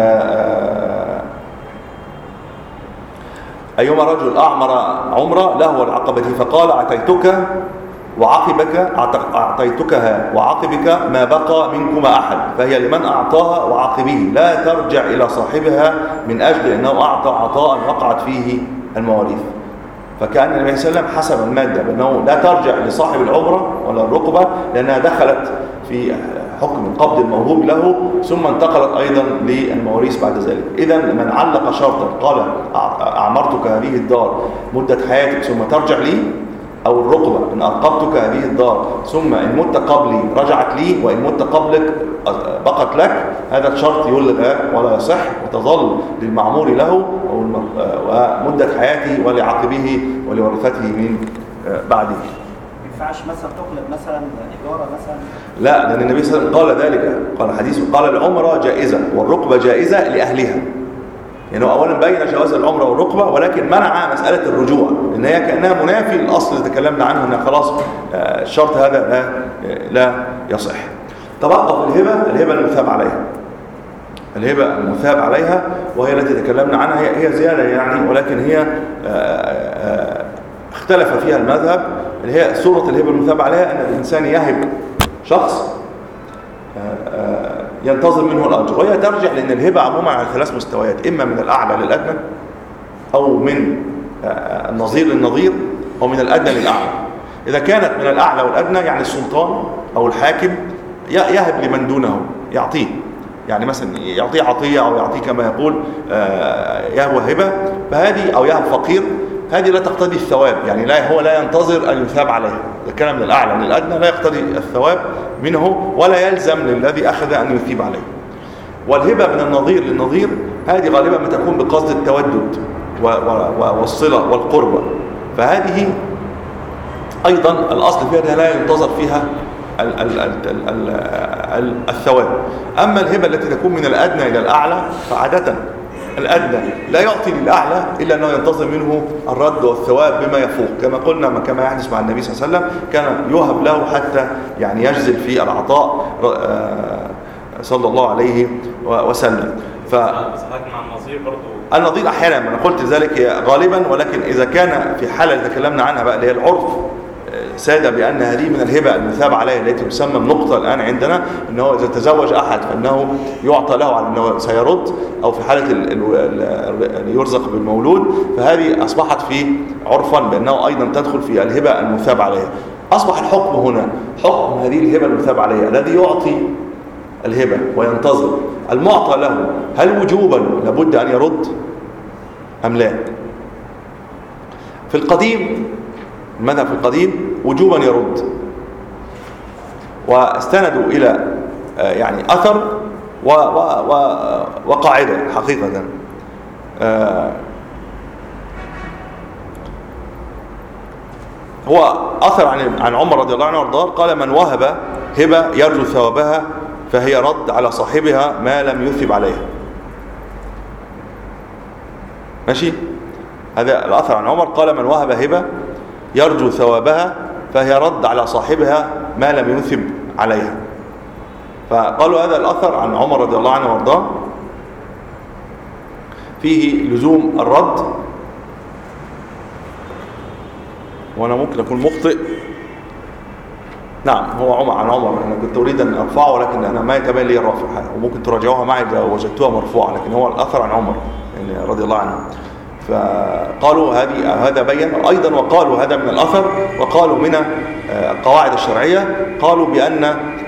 ايما رجل اعمر عمره له ولعقبته فقال اتيتك وعقبك أعطيتكها وعقبك ما بقى منكما أحد، فهي لمن أعطاها وعقبه لا ترجع إلى صاحبها من أجل أنه أعطى عطاء وقعت فيه المواريث. فكأن النبي صلى الله عليه وسلم حسب المادة بأنه لا ترجع لصاحب العمرة ولا الرقبة لأنها دخلت في حكم قبض الموهوب له ثم انتقلت أيضا للمواريث بعد ذلك. إذن من علق شرطا قال أعمرتك هذه الدار مدة حياتك ثم ترجع لي، أو الرقبة إن أرقبتك هذه الدار ثم إن مت قبلي رجعت لي وإن مت قبلك بقت لك، هذا الشرط يلغى ولا يصح وتظل للمعمور له ومدة حياته ولعقبه ولورثته من بعده. ما ينفعش مثلا تقلب مثلا إيجارة مثلا؟ لا، لأن النبي صلى الله عليه وسلم قال ذلك، قال حديث قال العمرة جائزة والرقبة جائزة لأهلها. يعني هو أولا بين جواز العمرة والرقبة ولكن منع مسألة الرجوع لأن هي كأنها منافي للأصل اللي تكلمنا عنه أنها خلاص الشرط هذا لا, لا يصح. تبقى في الهبة الهبة المثاب عليها، الهبة المثاب عليها وهي التي تكلمنا عنها، هي, هي زيادة يعني ولكن هي اختلف فيها المذهب. اللي هي صورة الهبة المثاب عليها أن الإنسان يهب شخص ينتظر منه الأجر، وهي ترجع لأن الهبة عموما على ثلاث مستويات، إما من الأعلى للأدنى أو من النظير للنظير أو من الأدنى للأعلى. إذا كانت من الأعلى والأدنى يعني السلطان أو الحاكم يهب لمن دونه، يعطيه يعني مثلا يعطيه عطية أو يعطيه كما يقول يهب هبة، فهذه أو يهب فقير، هذه لا تقتضي الثواب، يعني لا هو لا ينتظر أن يثاب عليه. إذا كان من الأعلى للأدنى لا يقتضي الثواب منه ولا يلزم للذي أخذ أن يثيب عليه. والهبة من النظير للنظير هذه غالبا ما تكون بقصد التودد والصلة والقربة، فهذه أيضا الأصل فيها لا ينتظر فيها الثواب. أما الهبة التي تكون من الأدنى إلى الأعلى فعادة الأدنى لا يعطي للأعلى إلا أنه ينتظر منه الرد والثواب بما يفوق، كما قلنا كما يحدث مع النبي صلى الله عليه وسلم، كان يوهب له حتى يعني يجزل في العطاء صلى الله عليه وسلم. ف مع النظير برضو النظير أحيانا أنا قلت ذلك غالبا، ولكن إذا كان في حالة اللي تكلمنا عنها بقى اللي هي العرف سادة بأن هذه من الهبة المثاب عليها التي تسمى النقطة الآن عندنا، أنه إذا تزوج أحد فإنه يعطى له على أنه سيرد، أو في حالة اللي يرزق بالمولود، فهذه أصبحت في عرفا بأنه أيضا تدخل في الهبة المثاب عليها. أصبح الحكم هنا حكم هذه الهبة المثاب عليها، الذي يعطي الهبة وينتظر المعطى له هل وجوبا لابد أن يرد أم لا؟ في القديم المذهب في القديم وجوبا يرد، واستندوا إلى يعني أثر و و و وقاعدة حقيقة. هو أثر عن عن عمر رضي الله عنه وارضاه قال من وهب هبة يرجو ثوابها فهي رد على صاحبها ما لم يثب عليها. ماشي، هذا الأثر عن عمر قال من وهب هبة يرجو ثوابها فهي رد على صاحبها ما لم يثب عليها. فقالوا هذا الأثر عن عمر رضي الله عنه وارضاه فيه لزوم الرد، وأنا ممكن أكون مخطئ. نعم هو عمر عن عمر، أنا كنت أريد أن أرفعه ولكن أنا ما يتبين لي الرفع، وممكن تراجعوها معي إذا وجدتوها مرفوعة، لكن هو الأثر عن عمر يعني رضي الله عنه. فقالوا هذه هذا بين أيضا، وقالوا هذا من الأثر، وقالوا من القواعد الشرعية قالوا بأن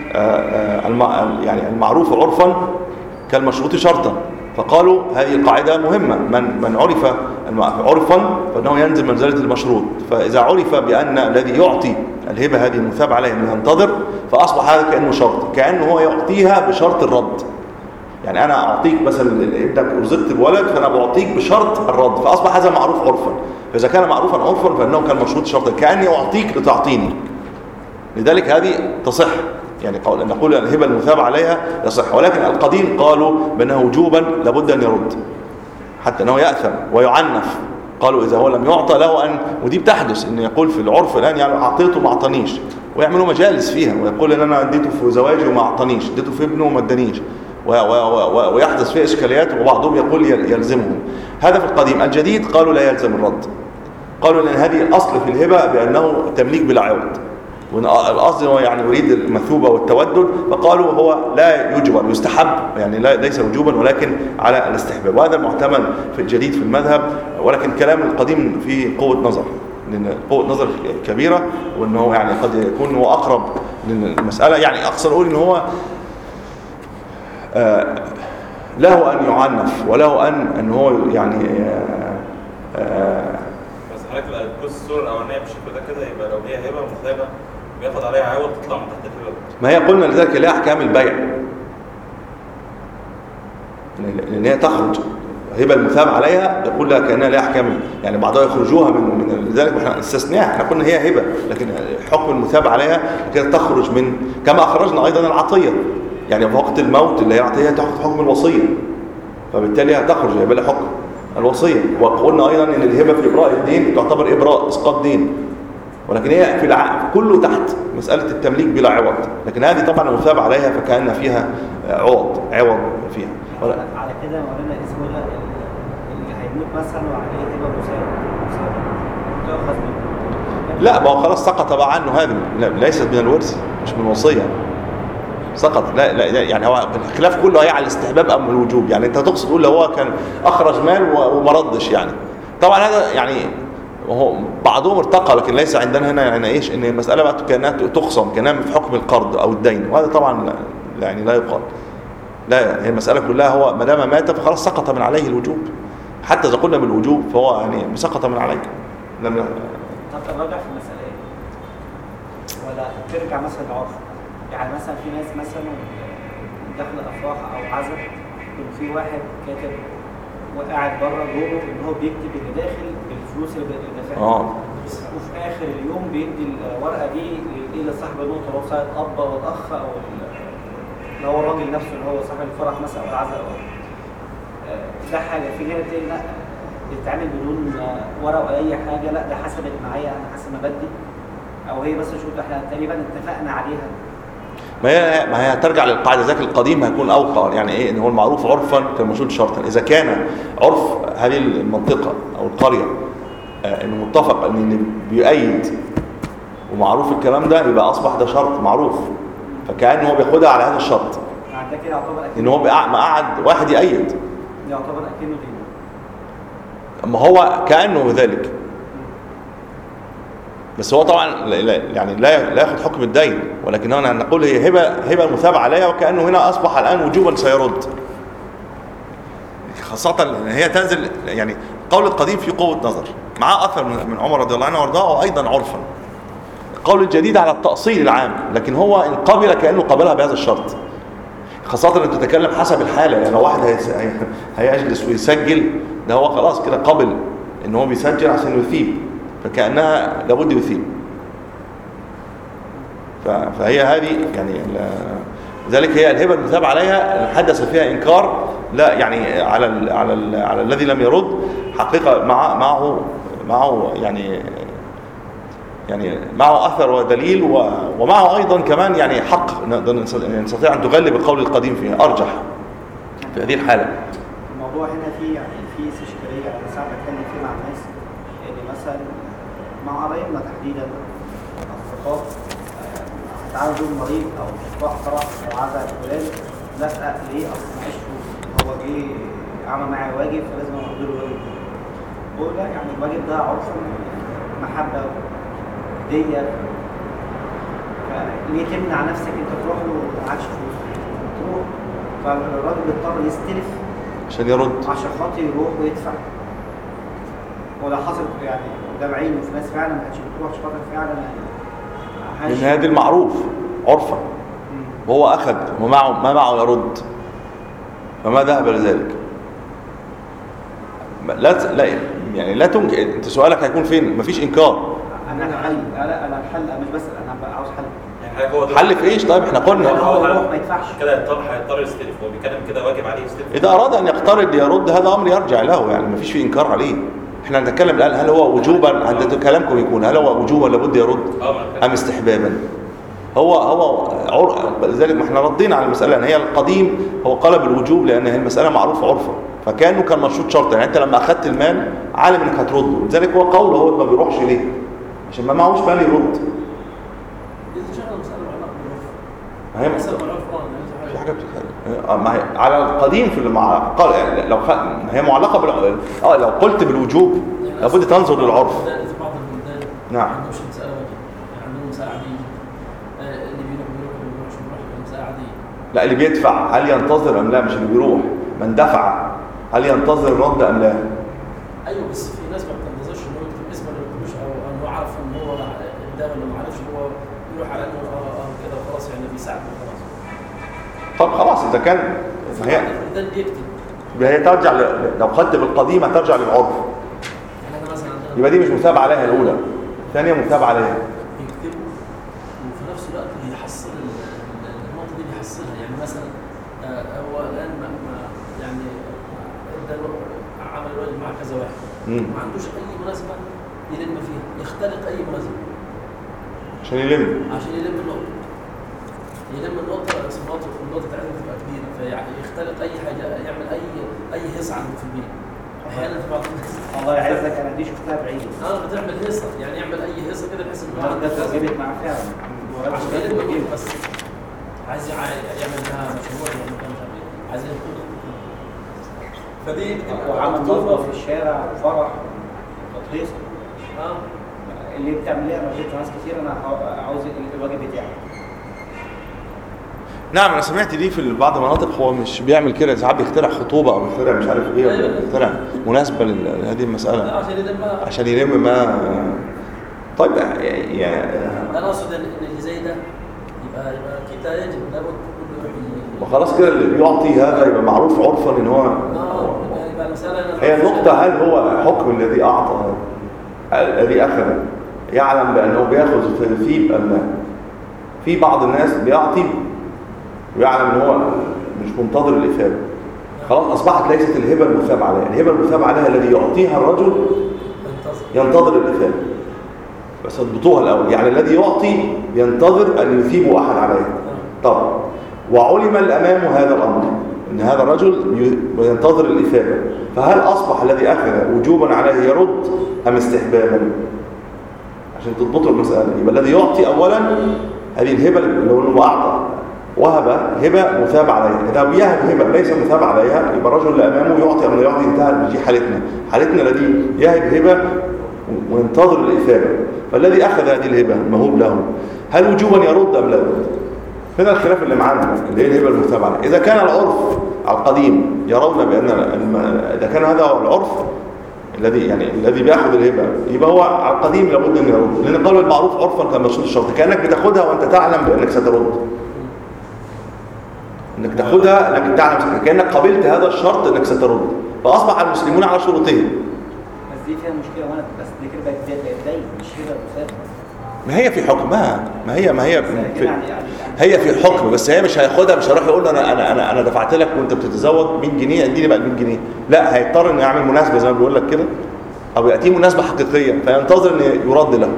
يعني المعروف عرفا كالمشروط شرطا، فقالوا هذه القاعدة مهمة، من من عرف عرفا فإنه ينزل منزلة المشروط. فإذا عرف بأن الذي يعطي الهبة هذه المثاب عليه أنه ينتظر، فأصبح هذا كأنه شرط، كأنه هو يعطيها بشرط الرد. يعني أنا أعطيك مثلا ابنك رزقت بولد فأنا بعطيك بشرط الرد، فأصبح هذا معروف عرفا. فإذا كان معروفا عرفا فإنه كان مشروط شرطا، كأني أعطيك لتعطيني. لذلك هذه تصح، يعني قول نقول الهبة المثاب عليها يصح. ولكن القديم قالوا بأنه وجوبا لابد أن يرد حتى أنه يأثم ويعنف. قالوا إذا هو لم يعطى له أن، ودي بتحدث إنه يقول في العرف الآن يعني أعطيته ما أعطانيش، ويعملوا مجالس فيها ويقول إن أنا اديته في زواجي وما أعطانيش، اديته في ابنه وما ادانيش، ويحدث فيه إشكاليات، وبعضهم يقول يلزمهم. هذا في القديم. الجديد قالوا لا يلزم الرد، قالوا أن هذه الأصل في الهبة بأنه تمليك بلا عوض، والقصد هو يعني يريد المثوبة والتودد، فقالوا هو لا يجبر، يستحب، يعني لا ليس وجوبا ولكن على الاستحباب، وهذا المعتمد في الجديد في المذهب. ولكن كلام القديم فيه قوة نظر، لأن قوة نظر كبيرة، وأنه يعني قد يكون هو أقرب للمسألة. يعني أقصر أقول أنه هو آه له أن يعنف وله أن أن هو يعني آه آه بس حضرتك الجزء الصورة الأولانية بالشكل ده كده، يبقى لو هي هبة مثابة بياخد عليها عوض تطلع من تحت الهبة. ما هي قلنا لذلك لها أحكام البيع، لأن هي تخرج هبة المثاب عليها، يقول لها كأنها لها أحكام، يعني بعضها يخرجوها من من لذلك احنا استثناء، احنا قلنا هي هبة، لكن حكم المثاب عليها كده تخرج من، كما أخرجنا أيضا العطية، يعني في وقت الموت اللي هي عطية تأخذ حكم الوصية، فبالتالي هتخرج هيبقى لها حكم الوصية. وقلنا أيضا أن الهبة في إبراء الدين تعتبر إبراء إسقاط دين، ولكن هي في الع... كله تحت مسألة التمليك بلا عوض، لكن هذه طبعا المثاب عليها فكأن فيها عوض عوض فيها. ولا... على كده مولانا اسمه ده اللي هيموت مثلا وعليه هبة مسابة تأخذ منه؟ لا، ما هو خلاص سقط بقى عنه، هذه ليست من الورث، مش من الوصية، سقط. لا لا يعني هو الخلاف كله هي على الاستحباب أم الوجوب. يعني أنت تقصد تقول لو هو كان أخرج مال وما ردش، يعني طبعا هذا يعني وهو بعضهم ارتقى، لكن ليس عندنا هنا يعني ايش ان المساله بقى كانها تخصم كانها في حكم القرض او الدين، وهذا طبعا لا يعني لا يقال. لا، هي المساله كلها هو ما دام مات فخلاص سقط من عليه الوجوب، حتى اذا قلنا بالوجوب فهو يعني سقط من عليك. لم طب الراجع في المساله ايه؟ ولا ترجع مثلا لعرف؟ يعني مثلا في ناس مثلا داخل افراح او عزا، يكون في واحد كاتب وقاعد بره جوه ان هو بيكتب اللي داخل بالفلوس اللي دافعها، اه وفي اخر اليوم بيدي الورقه دي الى صاحب النقطه، لو صاحب الاب او الاخ او اللي هو الراجل نفسه اللي هو صاحب الفرح مثلا او العزاء او ده حاجه. في جهه تاني لا، بتتعمل بدون ورقه ولا اي حاجه، لا ده حسبت معايا انا حسب ما بدي، او هي بس شوف احنا تقريبا اتفقنا عليها. ما هي ما هي ترجع للقاعده، ذاك القديم هيكون اوقع، يعني ايه ان هو المعروف عرفا كالمشهود شرطا. اذا كان عرف هذه المنطقه او القريه آه انه متفق ان اللي بيؤيد ومعروف الكلام ده، يبقى اصبح ده شرط معروف، فكانه هو بياخدها على هذا الشرط، يعني ده كده يعتبر ان هو ما قعد واحد يؤيد، يعتبر اكنه دين. اما هو كانه ذلك، بس هو طبعا يعني لا لا ياخذ حكم الدين، ولكن هنا نقول هي هبه هبه مثابه عليها، وكانه هنا اصبح الان وجوبا سيرد، خاصه ان هي تنزل. يعني قول القديم في قوه نظر، معاه اثر من عمر رضي الله عنه وارضاه، وايضا عرفا. القول الجديد على التاصيل العام، لكن هو ان قبل كانه قبلها بهذا الشرط، خاصه ان تتكلم حسب الحاله. يعني لو واحد هيجلس ويسجل، ده هو خلاص كده قبل ان هو بيسجل عشان يثيب، فكأنها لابد يثيب. فهي هذه يعني ذلك هي الهبه المثاب عليها، حدث فيها انكار لا يعني على ال على ال على الذي لم يرد حقيقه، مع معه معه يعني يعني معه اثر ودليل، ومعه ايضا كمان يعني حق نستطيع ان تغلب القول القديم فيه، ارجح في هذه الحاله. الموضوع هنا فيه يعني فيه اشكاليه، انا ساعات بتكلم فيه مع الناس، ان مثلا مع قرايبنا تحديدا اصدقاء، تعالوا دول مريض او اصبح فرح او عزاء فلان، لا ليه اصل معيش فلوس، هو جه عمل معايا واجب فلازم اقول له الواجب. بقول لا، يعني الواجب ده عرفا محبه هديه، فليه تمنع نفسك انت تروح له ومعكش فلوس؟ تروح، فالراجل بيضطر يستلف عشان يرد، عشان خاطر يروح ويدفع. ولا حصل يعني قدام عينه في ناس فعلا ما كانتش بتروح عشان خاطر فعلا يعني لان هذا المعروف عرفا، وهو اخذ ومعه ما معه يرد، فما ذهب لذلك. لا لا يعني لا تنكر. انت سؤالك هيكون فين؟ مفيش انكار. انا الحل، لا انا الحل مش بس انا عاوز حل. يعني حل في ايش؟ طيب احنا قلنا هو يروح ما يدفعش كده، يضطر هيضطر يستلف، هو بيتكلم كده واجب عليه يستلف. اذا اراد ان يقترض ليرد هذا امر يرجع له، يعني مفيش فيه انكار عليه. احنا نتكلم الان هل هو وجوبا، عند كلامكم يكون هل هو وجوبا لابد يرد ام استحبابا؟ هو هو عر... لذلك ما احنا ردينا على المساله ان هي القديم هو قلب الوجوب، لان هي المساله معروفه عرفا، فكانه كان مشروط شرط. يعني انت لما اخذت المال عالم انك هترده، لذلك هو قوله هو ما بيروحش ليه؟ عشان ما معهوش مال يرد. ما هي في حاجه بتتكلم ما هي على القديم في المع... قال يعني لو خ... هي معلقه بال... اه لو قلت بالوجوب لابد تنظر للعرف. نعم. مش مساله واجب يعني عندهم مساله عاديه اللي بيروح بيروح ما بيروحش بيروح مساله عاديه. لا اللي بيدفع هل ينتظر ام لا؟ مش اللي بيروح. من دفع هل ينتظر الرد ام لا؟ ايوه بس في ناس ما بتنتظرش ان هو يكتب اسمه ولا يكتبوش او انه عارف ان هو ده ولا ما عرفش هو يروح على انه اه اه كده خلاص يعني بيساعد خلاص. طب خلاص اذا كان هي ده اللي يكتب هي ترجع ل... لو خدت بالقديم هترجع للعرف. يعني انا مثلا عندنا يبقى دي مش مثاب عليها الاولى، الثانيه مثاب عليها. بيكتبوا وفي نفس الوقت بيحصل النقطه دي بيحصلها يعني مثلا هو الان ما يعني ادى عمل الواجب مع كذا واحد ما عندوش اي مناسبه يلم فيها يختلق اي مناسبه عشان يلم عشان يلم النقطه يلم النقطه النقطه النقطه بتاعتها تبقى كبيره فيختلق اي حاجه يعمل اي اي هيصه عنده في البيت احيانا في بعض الناس الله يعزك انا دي شفتها بعيد اه بتعمل هيصه يعني يعمل اي هيصه كده بحيث ان هو ده تجربه مع فعلا عشان يلم النقطه بس عايز يعمل لها مشروع يعمل لها مش عارف ايه عايز يلم فدي وعمل نظره في الشارع وفرح وتطهيص اه اللي بتعمليها انا قلت ناس كتير انا عاوز الواجب بتاعي. نعم انا سمعت دي في بعض المناطق هو مش بيعمل كده ساعات بيخترع خطوبه او بيخترع مش عارف ايه ولا بيخترع مناسبه لهذه المساله لا عشان يلم عشان يلم ما طيب يعني انا اقصد ان اللي زي ده يبقى يبقى كده يجب لابد كله يروح وخلاص كده اللي بيعطي هذا يبقى معروف عرفا ان هو اه يبقى المساله هي النقطه هل هو حكم الذي اعطى الذي اخذ يعلم بانه بياخذ في ثيب ام لا؟ في بعض الناس بيعطي ويعلم ان هو مش منتظر الاثابه خلاص اصبحت ليست الهبه المثاب عليها الهبه المثاب عليها الذي يعطيها الرجل ينتظر الاثابه بس اضبطوها الاول يعني الذي يعطي ينتظر ان يثيب احد عليه. طب وعلم الامام هذا الامر ان هذا الرجل ينتظر الاثابه فهل اصبح الذي اخذ وجوبا عليه يرد ام استحبابا عشان تضبطوا المساله؟ يبقى الذي يعطي اولا هذه الهبه لو انه اعطى وهب هبه مثاب عليها اذا بيهب هبه ليس مثاب عليها يبقى الرجل اللي امامه يعطي ام لا يعطي انتهى دي حالتنا حالتنا الذي يهب هبه وينتظر الاثابه فالذي اخذ هذه الهبه الموهوب له هل وجوبا يرد ام لا يرد؟ هنا الخلاف اللي معانا اللي هي الهبه المثاب عليها. اذا كان العرف القديم يرون بان اذا كان هذا هو العرف الذي يعني الذي بياخذ الهبه يبقى هو على القديم لابد ان يرد لان قول المعروف عرفا كمشروط الشرط كانك بتاخذها وانت تعلم بانك سترد انك تاخذها انك تعلم كانك قبلت هذا الشرط انك سترد فاصبح المسلمون على شروطهم. بس دي فيها مشكله وانا بس دي كده بقت دايما مش هبه مسابقه ما هي في حكمها ما هي ما هي في هي في حكم بس هي مش هياخدها مش هيروح يقول له انا انا انا انا دفعت لك وانت بتتزوج مية جنيه اديني بقى مية جنيه لا هيضطر انه يعمل مناسبه زي ما بيقول لك كده او ياتيه مناسبه حقيقيه فينتظر ان يرد له.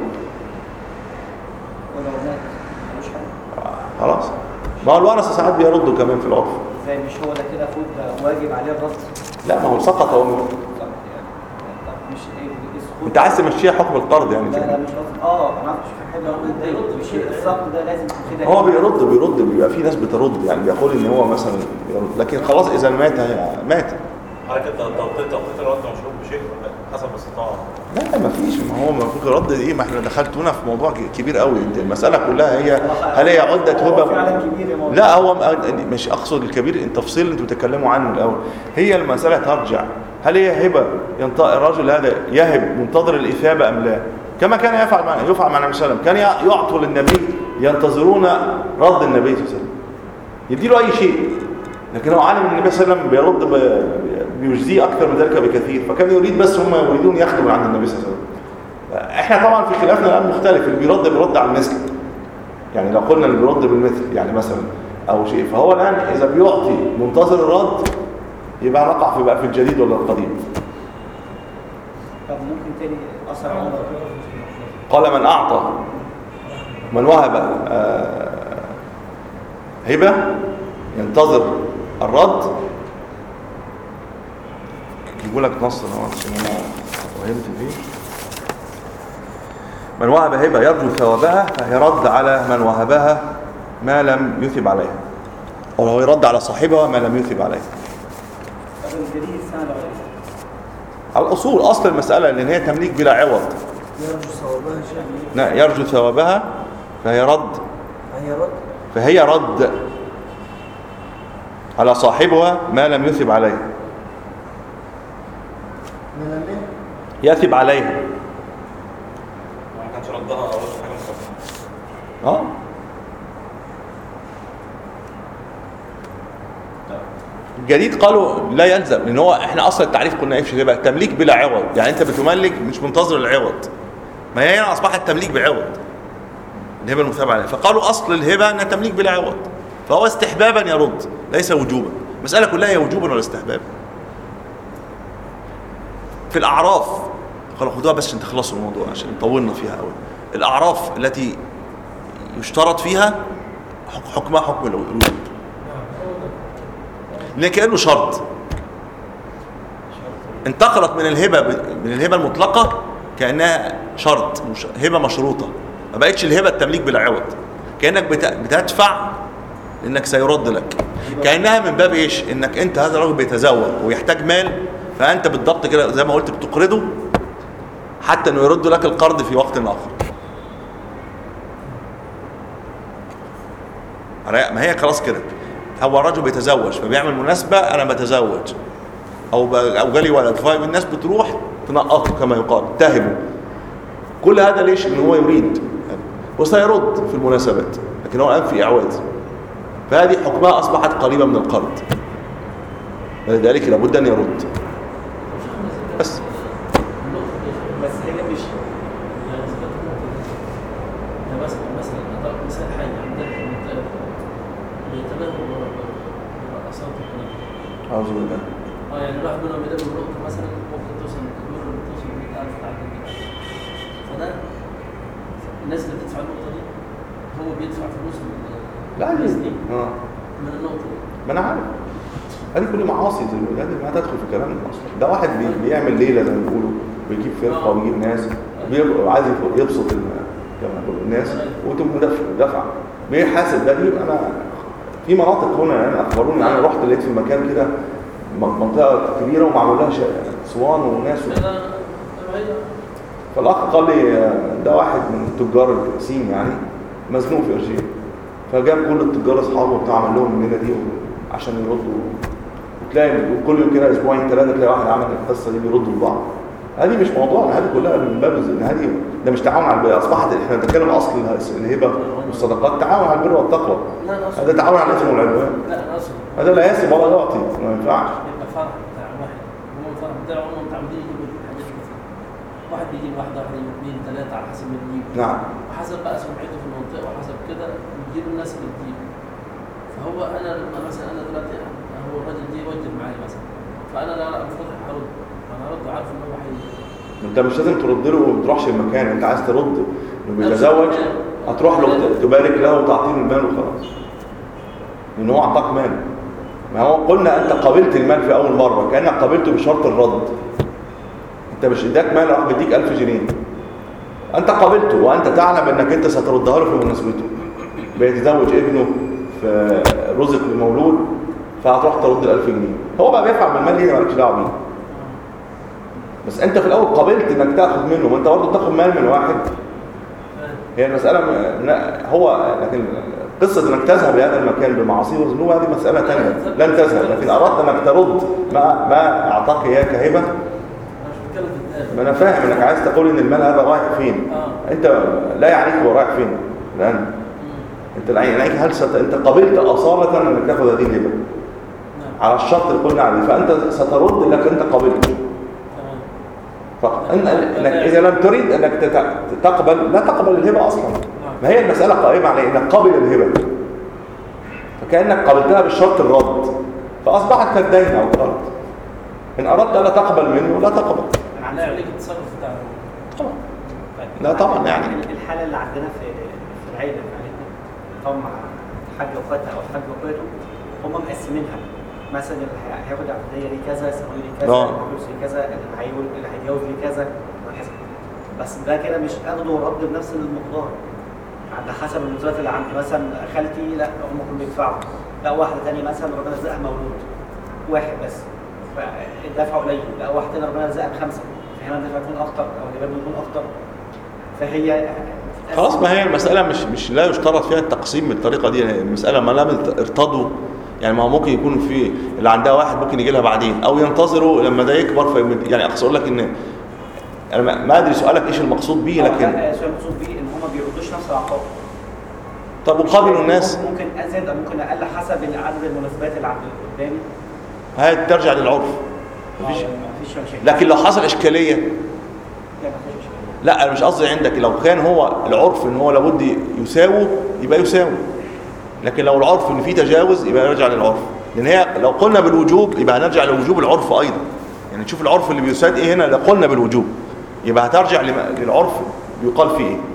ولو مات ملوش حاجه خلاص ما هو الورثه ساعات بيردوا كمان في العرف زي مش هو ده كده فوق واجب عليه الرد لا ما هو سقط هو مش ايه انت عايز تمشيها حكم القرض يعني لا لا مش قصدي اه انا مش في حاجه يرد مش السقط ده لازم كده هو بيرد بيرد بيبقى في ناس بترد يعني بيقول ان هو مثلا بيرد لكن خلاص اذا مات مات حركه توقيت توقيت الرد مشروط بشيء حسب الاستطاعه. لا ما فيش ما هو المفروض الرد ايه ما احنا دخلتونا في موضوع كبير قوي انت المساله كلها هي هل هي عده هبه لا هو مش اقصد الكبير التفصيل اللي انتوا بتتكلموا عنه الاول هي المساله ترجع هل هي هبه الرجل هذا يهب منتظر الاثابه ام لا كما كان يفعل مع يفعل مع النبي صلى الله عليه وسلم كان يعطوا للنبي ينتظرون رد النبي صلى الله عليه وسلم يديله اي شيء لكن هو عالم ان النبي صلى الله عليه وسلم بيرد بيجزيه اكثر من ذلك بكثير فكان يريد بس هم يريدون ياخذوا من عند النبي صلى الله عليه وسلم. احنا طبعا في خلافنا الان مختلف اللي بيرد بيرد على المثل يعني لو قلنا اللي بيرد بالمثل يعني مثلا او شيء فهو الان اذا بيعطي منتظر الرد يبقى نقع في بقى في الجديد ولا القديم. طب ممكن تاني اثر عمر قال من اعطى من وهب آه هبه ينتظر الرد يقول لك نص انا عشان انا فهمت فيه من وهب هبه يرجو ثوابها فهي رد على من وهبها ما لم يثب عليها، أو هو يرد على صاحبها ما لم يثب عليها. طب الجديد السنة الأولى على الأصول أصل المسألة إن هي تمليك بلا عوض، يرجو ثوابها شيء. لا يرجو ثوابها فهي رد هي رد. فهي رد على صاحبها ما لم يثب عليها، من لم يثب عليها. ما كانش ردها او وجه حاجه مستقبل. اه الجديد قالوا لا يلزم، لان هو احنا اصلا التعريف قلنا ايه في الهبه؟ تمليك بلا عوض، يعني انت بتملك مش منتظر العوض. ما هي هنا اصبحت تمليك بعوض الهبه المثاب عليها، فقالوا اصل الهبه انها تمليك بلا عوض، فهو استحبابا يرد ليس وجوبا. المساله كلها هي وجوبا ولا استحباب. في الاعراف قالوا خدوها بس عشان تخلصوا الموضوع عشان طولنا فيها قوي. الاعراف التي يشترط فيها حكمها حكم الوجوب، لان كانه شرط. انتقلت من الهبه من الهبه المطلقه كانها شرط، مش هبه مشروطه، ما بقتش الهبه التمليك بلا عوض، كانك بتدفع انك سيرد لك، كانها من باب ايش؟ انك انت هذا الراجل بيتزوج ويحتاج مال، فانت بالضبط كده زي ما قلت بتقرضه حتى انه يرد لك القرض في وقت اخر. ما هي خلاص كده، هو الرجل بيتزوج فبيعمل مناسبه انا بتزوج او او جالي ولد، فالناس بتروح تنقطه كما يقال تهبه. كل هذا ليش؟ ان هو يريد وسيرد في المناسبات، لكن هو الان في اعواز، فهذه حكمها اصبحت قريبه من القرض، ولذلك لابد ان يرد. بس بس هي مش مثلا مثلا اضرب مثال حي عندنا في المنطقه بيتباهوا برقصات القناه. اعوذ بالله. اه يعني الواحد منهم يدبر نقطه مثلا ممكن توصل ممكن توصل مئة ألف تعدي بيها، فده الناس اللي بتدفع النقطه دي هو بيدفع فلوس من لا الناس دي اه من النقطه دي. ما انا عارف هذه كل معاصي هذه ما تدخل في كلام اصلا. ده واحد بي- بيعمل ليله زي ما بيقولوا، بيجيب فرقه وبيجيب ناس بيبقى عايز يبسط الناس وتم دفع دفع بيحاسب. ده دي انا في مناطق هنا يعني اخبروني، انا رحت لقيت في مكان كده منطقه كبيره ومعمول لها اسوان وناس و... فالاخ قال لي ده واحد من تجار السين يعني مزنوق في قرشين، فجاب كل التجار اصحابه بتاع عمل لهم الليله دي عشان يردوا، وتلاقي كل يوم كده اسبوعين ثلاثه تلاقي واحد عمل القصه دي بيردوا لبعض. هذه مش موضوعنا، هذه كلها من باب ان هذه ده مش تعاون على البر، اصبحت احنا بنتكلم اصل الهبه والصدقات تعاون على البر والتقوى. هذا تعاون على الاثم والعدوان. لا انا اقصد هذا لا يسب ولا يعطي، ما ينفعش. يبقى فرح بتاع واحد، هو الفرح بتاعه هم متعودين يجيبوا الحاجات دي، واحد بيجيب واحده واحد يجيب اثنين ثلاثه على حسب ما بيجيب، نعم، وحسب بقى سمعته في المنطقه وحسب كده بيجيب الناس اللي بتجيب. فهو انا لما مثلا انا دلوقتي هو الراجل دي يوجب معايا مثلا، فانا لا المفروض هرد، انا هرد عارف ان هو هي انت مش لازم ترد له وما تروحش المكان، انت عايز ترد انه بيتزوج هتروح له تبارك له وتعطيه المال وخلاص، لان هو اعطاك مال. ما هو قلنا انت قابلت المال في اول مره كانك قابلته بشرط الرد. انت مش اداك مال راح بيديك ألف جنيه، انت قابلته وانت تعلم انك انت ستردها له في مناسبته. بيتزوج ابنه في رزق لمولود فهتروح ترد ال ألف جنيه، هو بقى بيفعل بالمال ايه مالكش دعوه بيه. بس انت في الاول قابلت انك تاخد منه، وانت برضه تاخد مال من واحد. هي المساله م... هو لكن قصه انك تذهب لهذا المكان بمعاصيه وذنوب هذه مساله ثانيه، لن تذهب، لكن اردت انك ترد ما ما اعطاك اياه كهبه. ما انا فاهم انك عايز تقول ان المال هذا رايح فين. انت لا يعنيك هو رايح فين الان، انت لا يعنيك هل ست... انت قبلت اصاله انك تاخذ هذه الهبه على الشرط اللي قلنا عليه، فانت سترد انك انت قبلت فقط. انك اذا لم تريد انك تقبل لا تقبل الهبه اصلا. ما هي المساله قائمه على انك قابل الهبه، فكانك قبلتها بالشرط الرد، فاصبحت كالدين او القرض. ان اردت لا تقبل منه لا تقبل. لا عليك التصرف بتاعه طبعا. لا طبعا يعني الحاله اللي عندنا في في العيله يعني طبعا مع الحاج واخواتها او الحاج واخواته هم مقسمينها، مثلا اللي هياخد عقديه ليه كذا، ثانوي ليه كذا، فلوس ليه كذا، اللي هيقول اللي هيتجوز ليه كذا وهكذا. بس ده كده مش اخده ورد بنفس المقدار، عند حسب النزولات اللي عندي. مثلا خالتي لا هم كلهم بيدفعوا، لا واحده ثانيه مثلا ربنا رزقها مولود واحد بس فالدفع قليل، لا واحده ثانيه ربنا رزقها بخمسه فهنا الدفع يكون اكتر او الهبه بيكون اكتر. فهي خلاص، ما هي المساله مش مش لا يشترط فيها التقسيم بالطريقه دي. المساله ما لم ارتضوا، يعني ما هو ممكن يكون في اللي عندها واحد ممكن يجي لها بعدين، او ينتظروا لما ده يكبر في، يعني اقصد اقول لك ان انا ما ادري سؤالك ايش المقصود به، لكن السؤال المقصود به ان هم ما بيردوش نفس العقار. طب وقابلوا الناس ممكن ازيد او ممكن اقل حسب عدد المناسبات اللي عند قدامي. هاي ترجع للعرف، مفيش مفيش مشاكل. لكن لو حصل اشكاليه، لا مفيش مشكله. لا انا مش قصدي عندك، لو كان هو العرف ان هو لابد يساووا يبقى يساوي، لكن لو العرف ان في تجاوز يبقى يرجع للعرف. لان هي لو قلنا بالوجوب يبقى هنرجع لوجوب العرف ايضا، يعني نشوف العرف اللي بيساد ايه هنا. لو قلنا بالوجوب يبقى هترجع للعرف بيقال فيه ايه.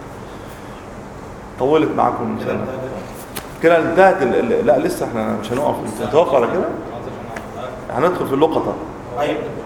طولت معاكم سنه كده انتهت ال... لا لسه احنا مش هنقف. انت هتوقف على كده؟ هندخل في اللقطه. طيب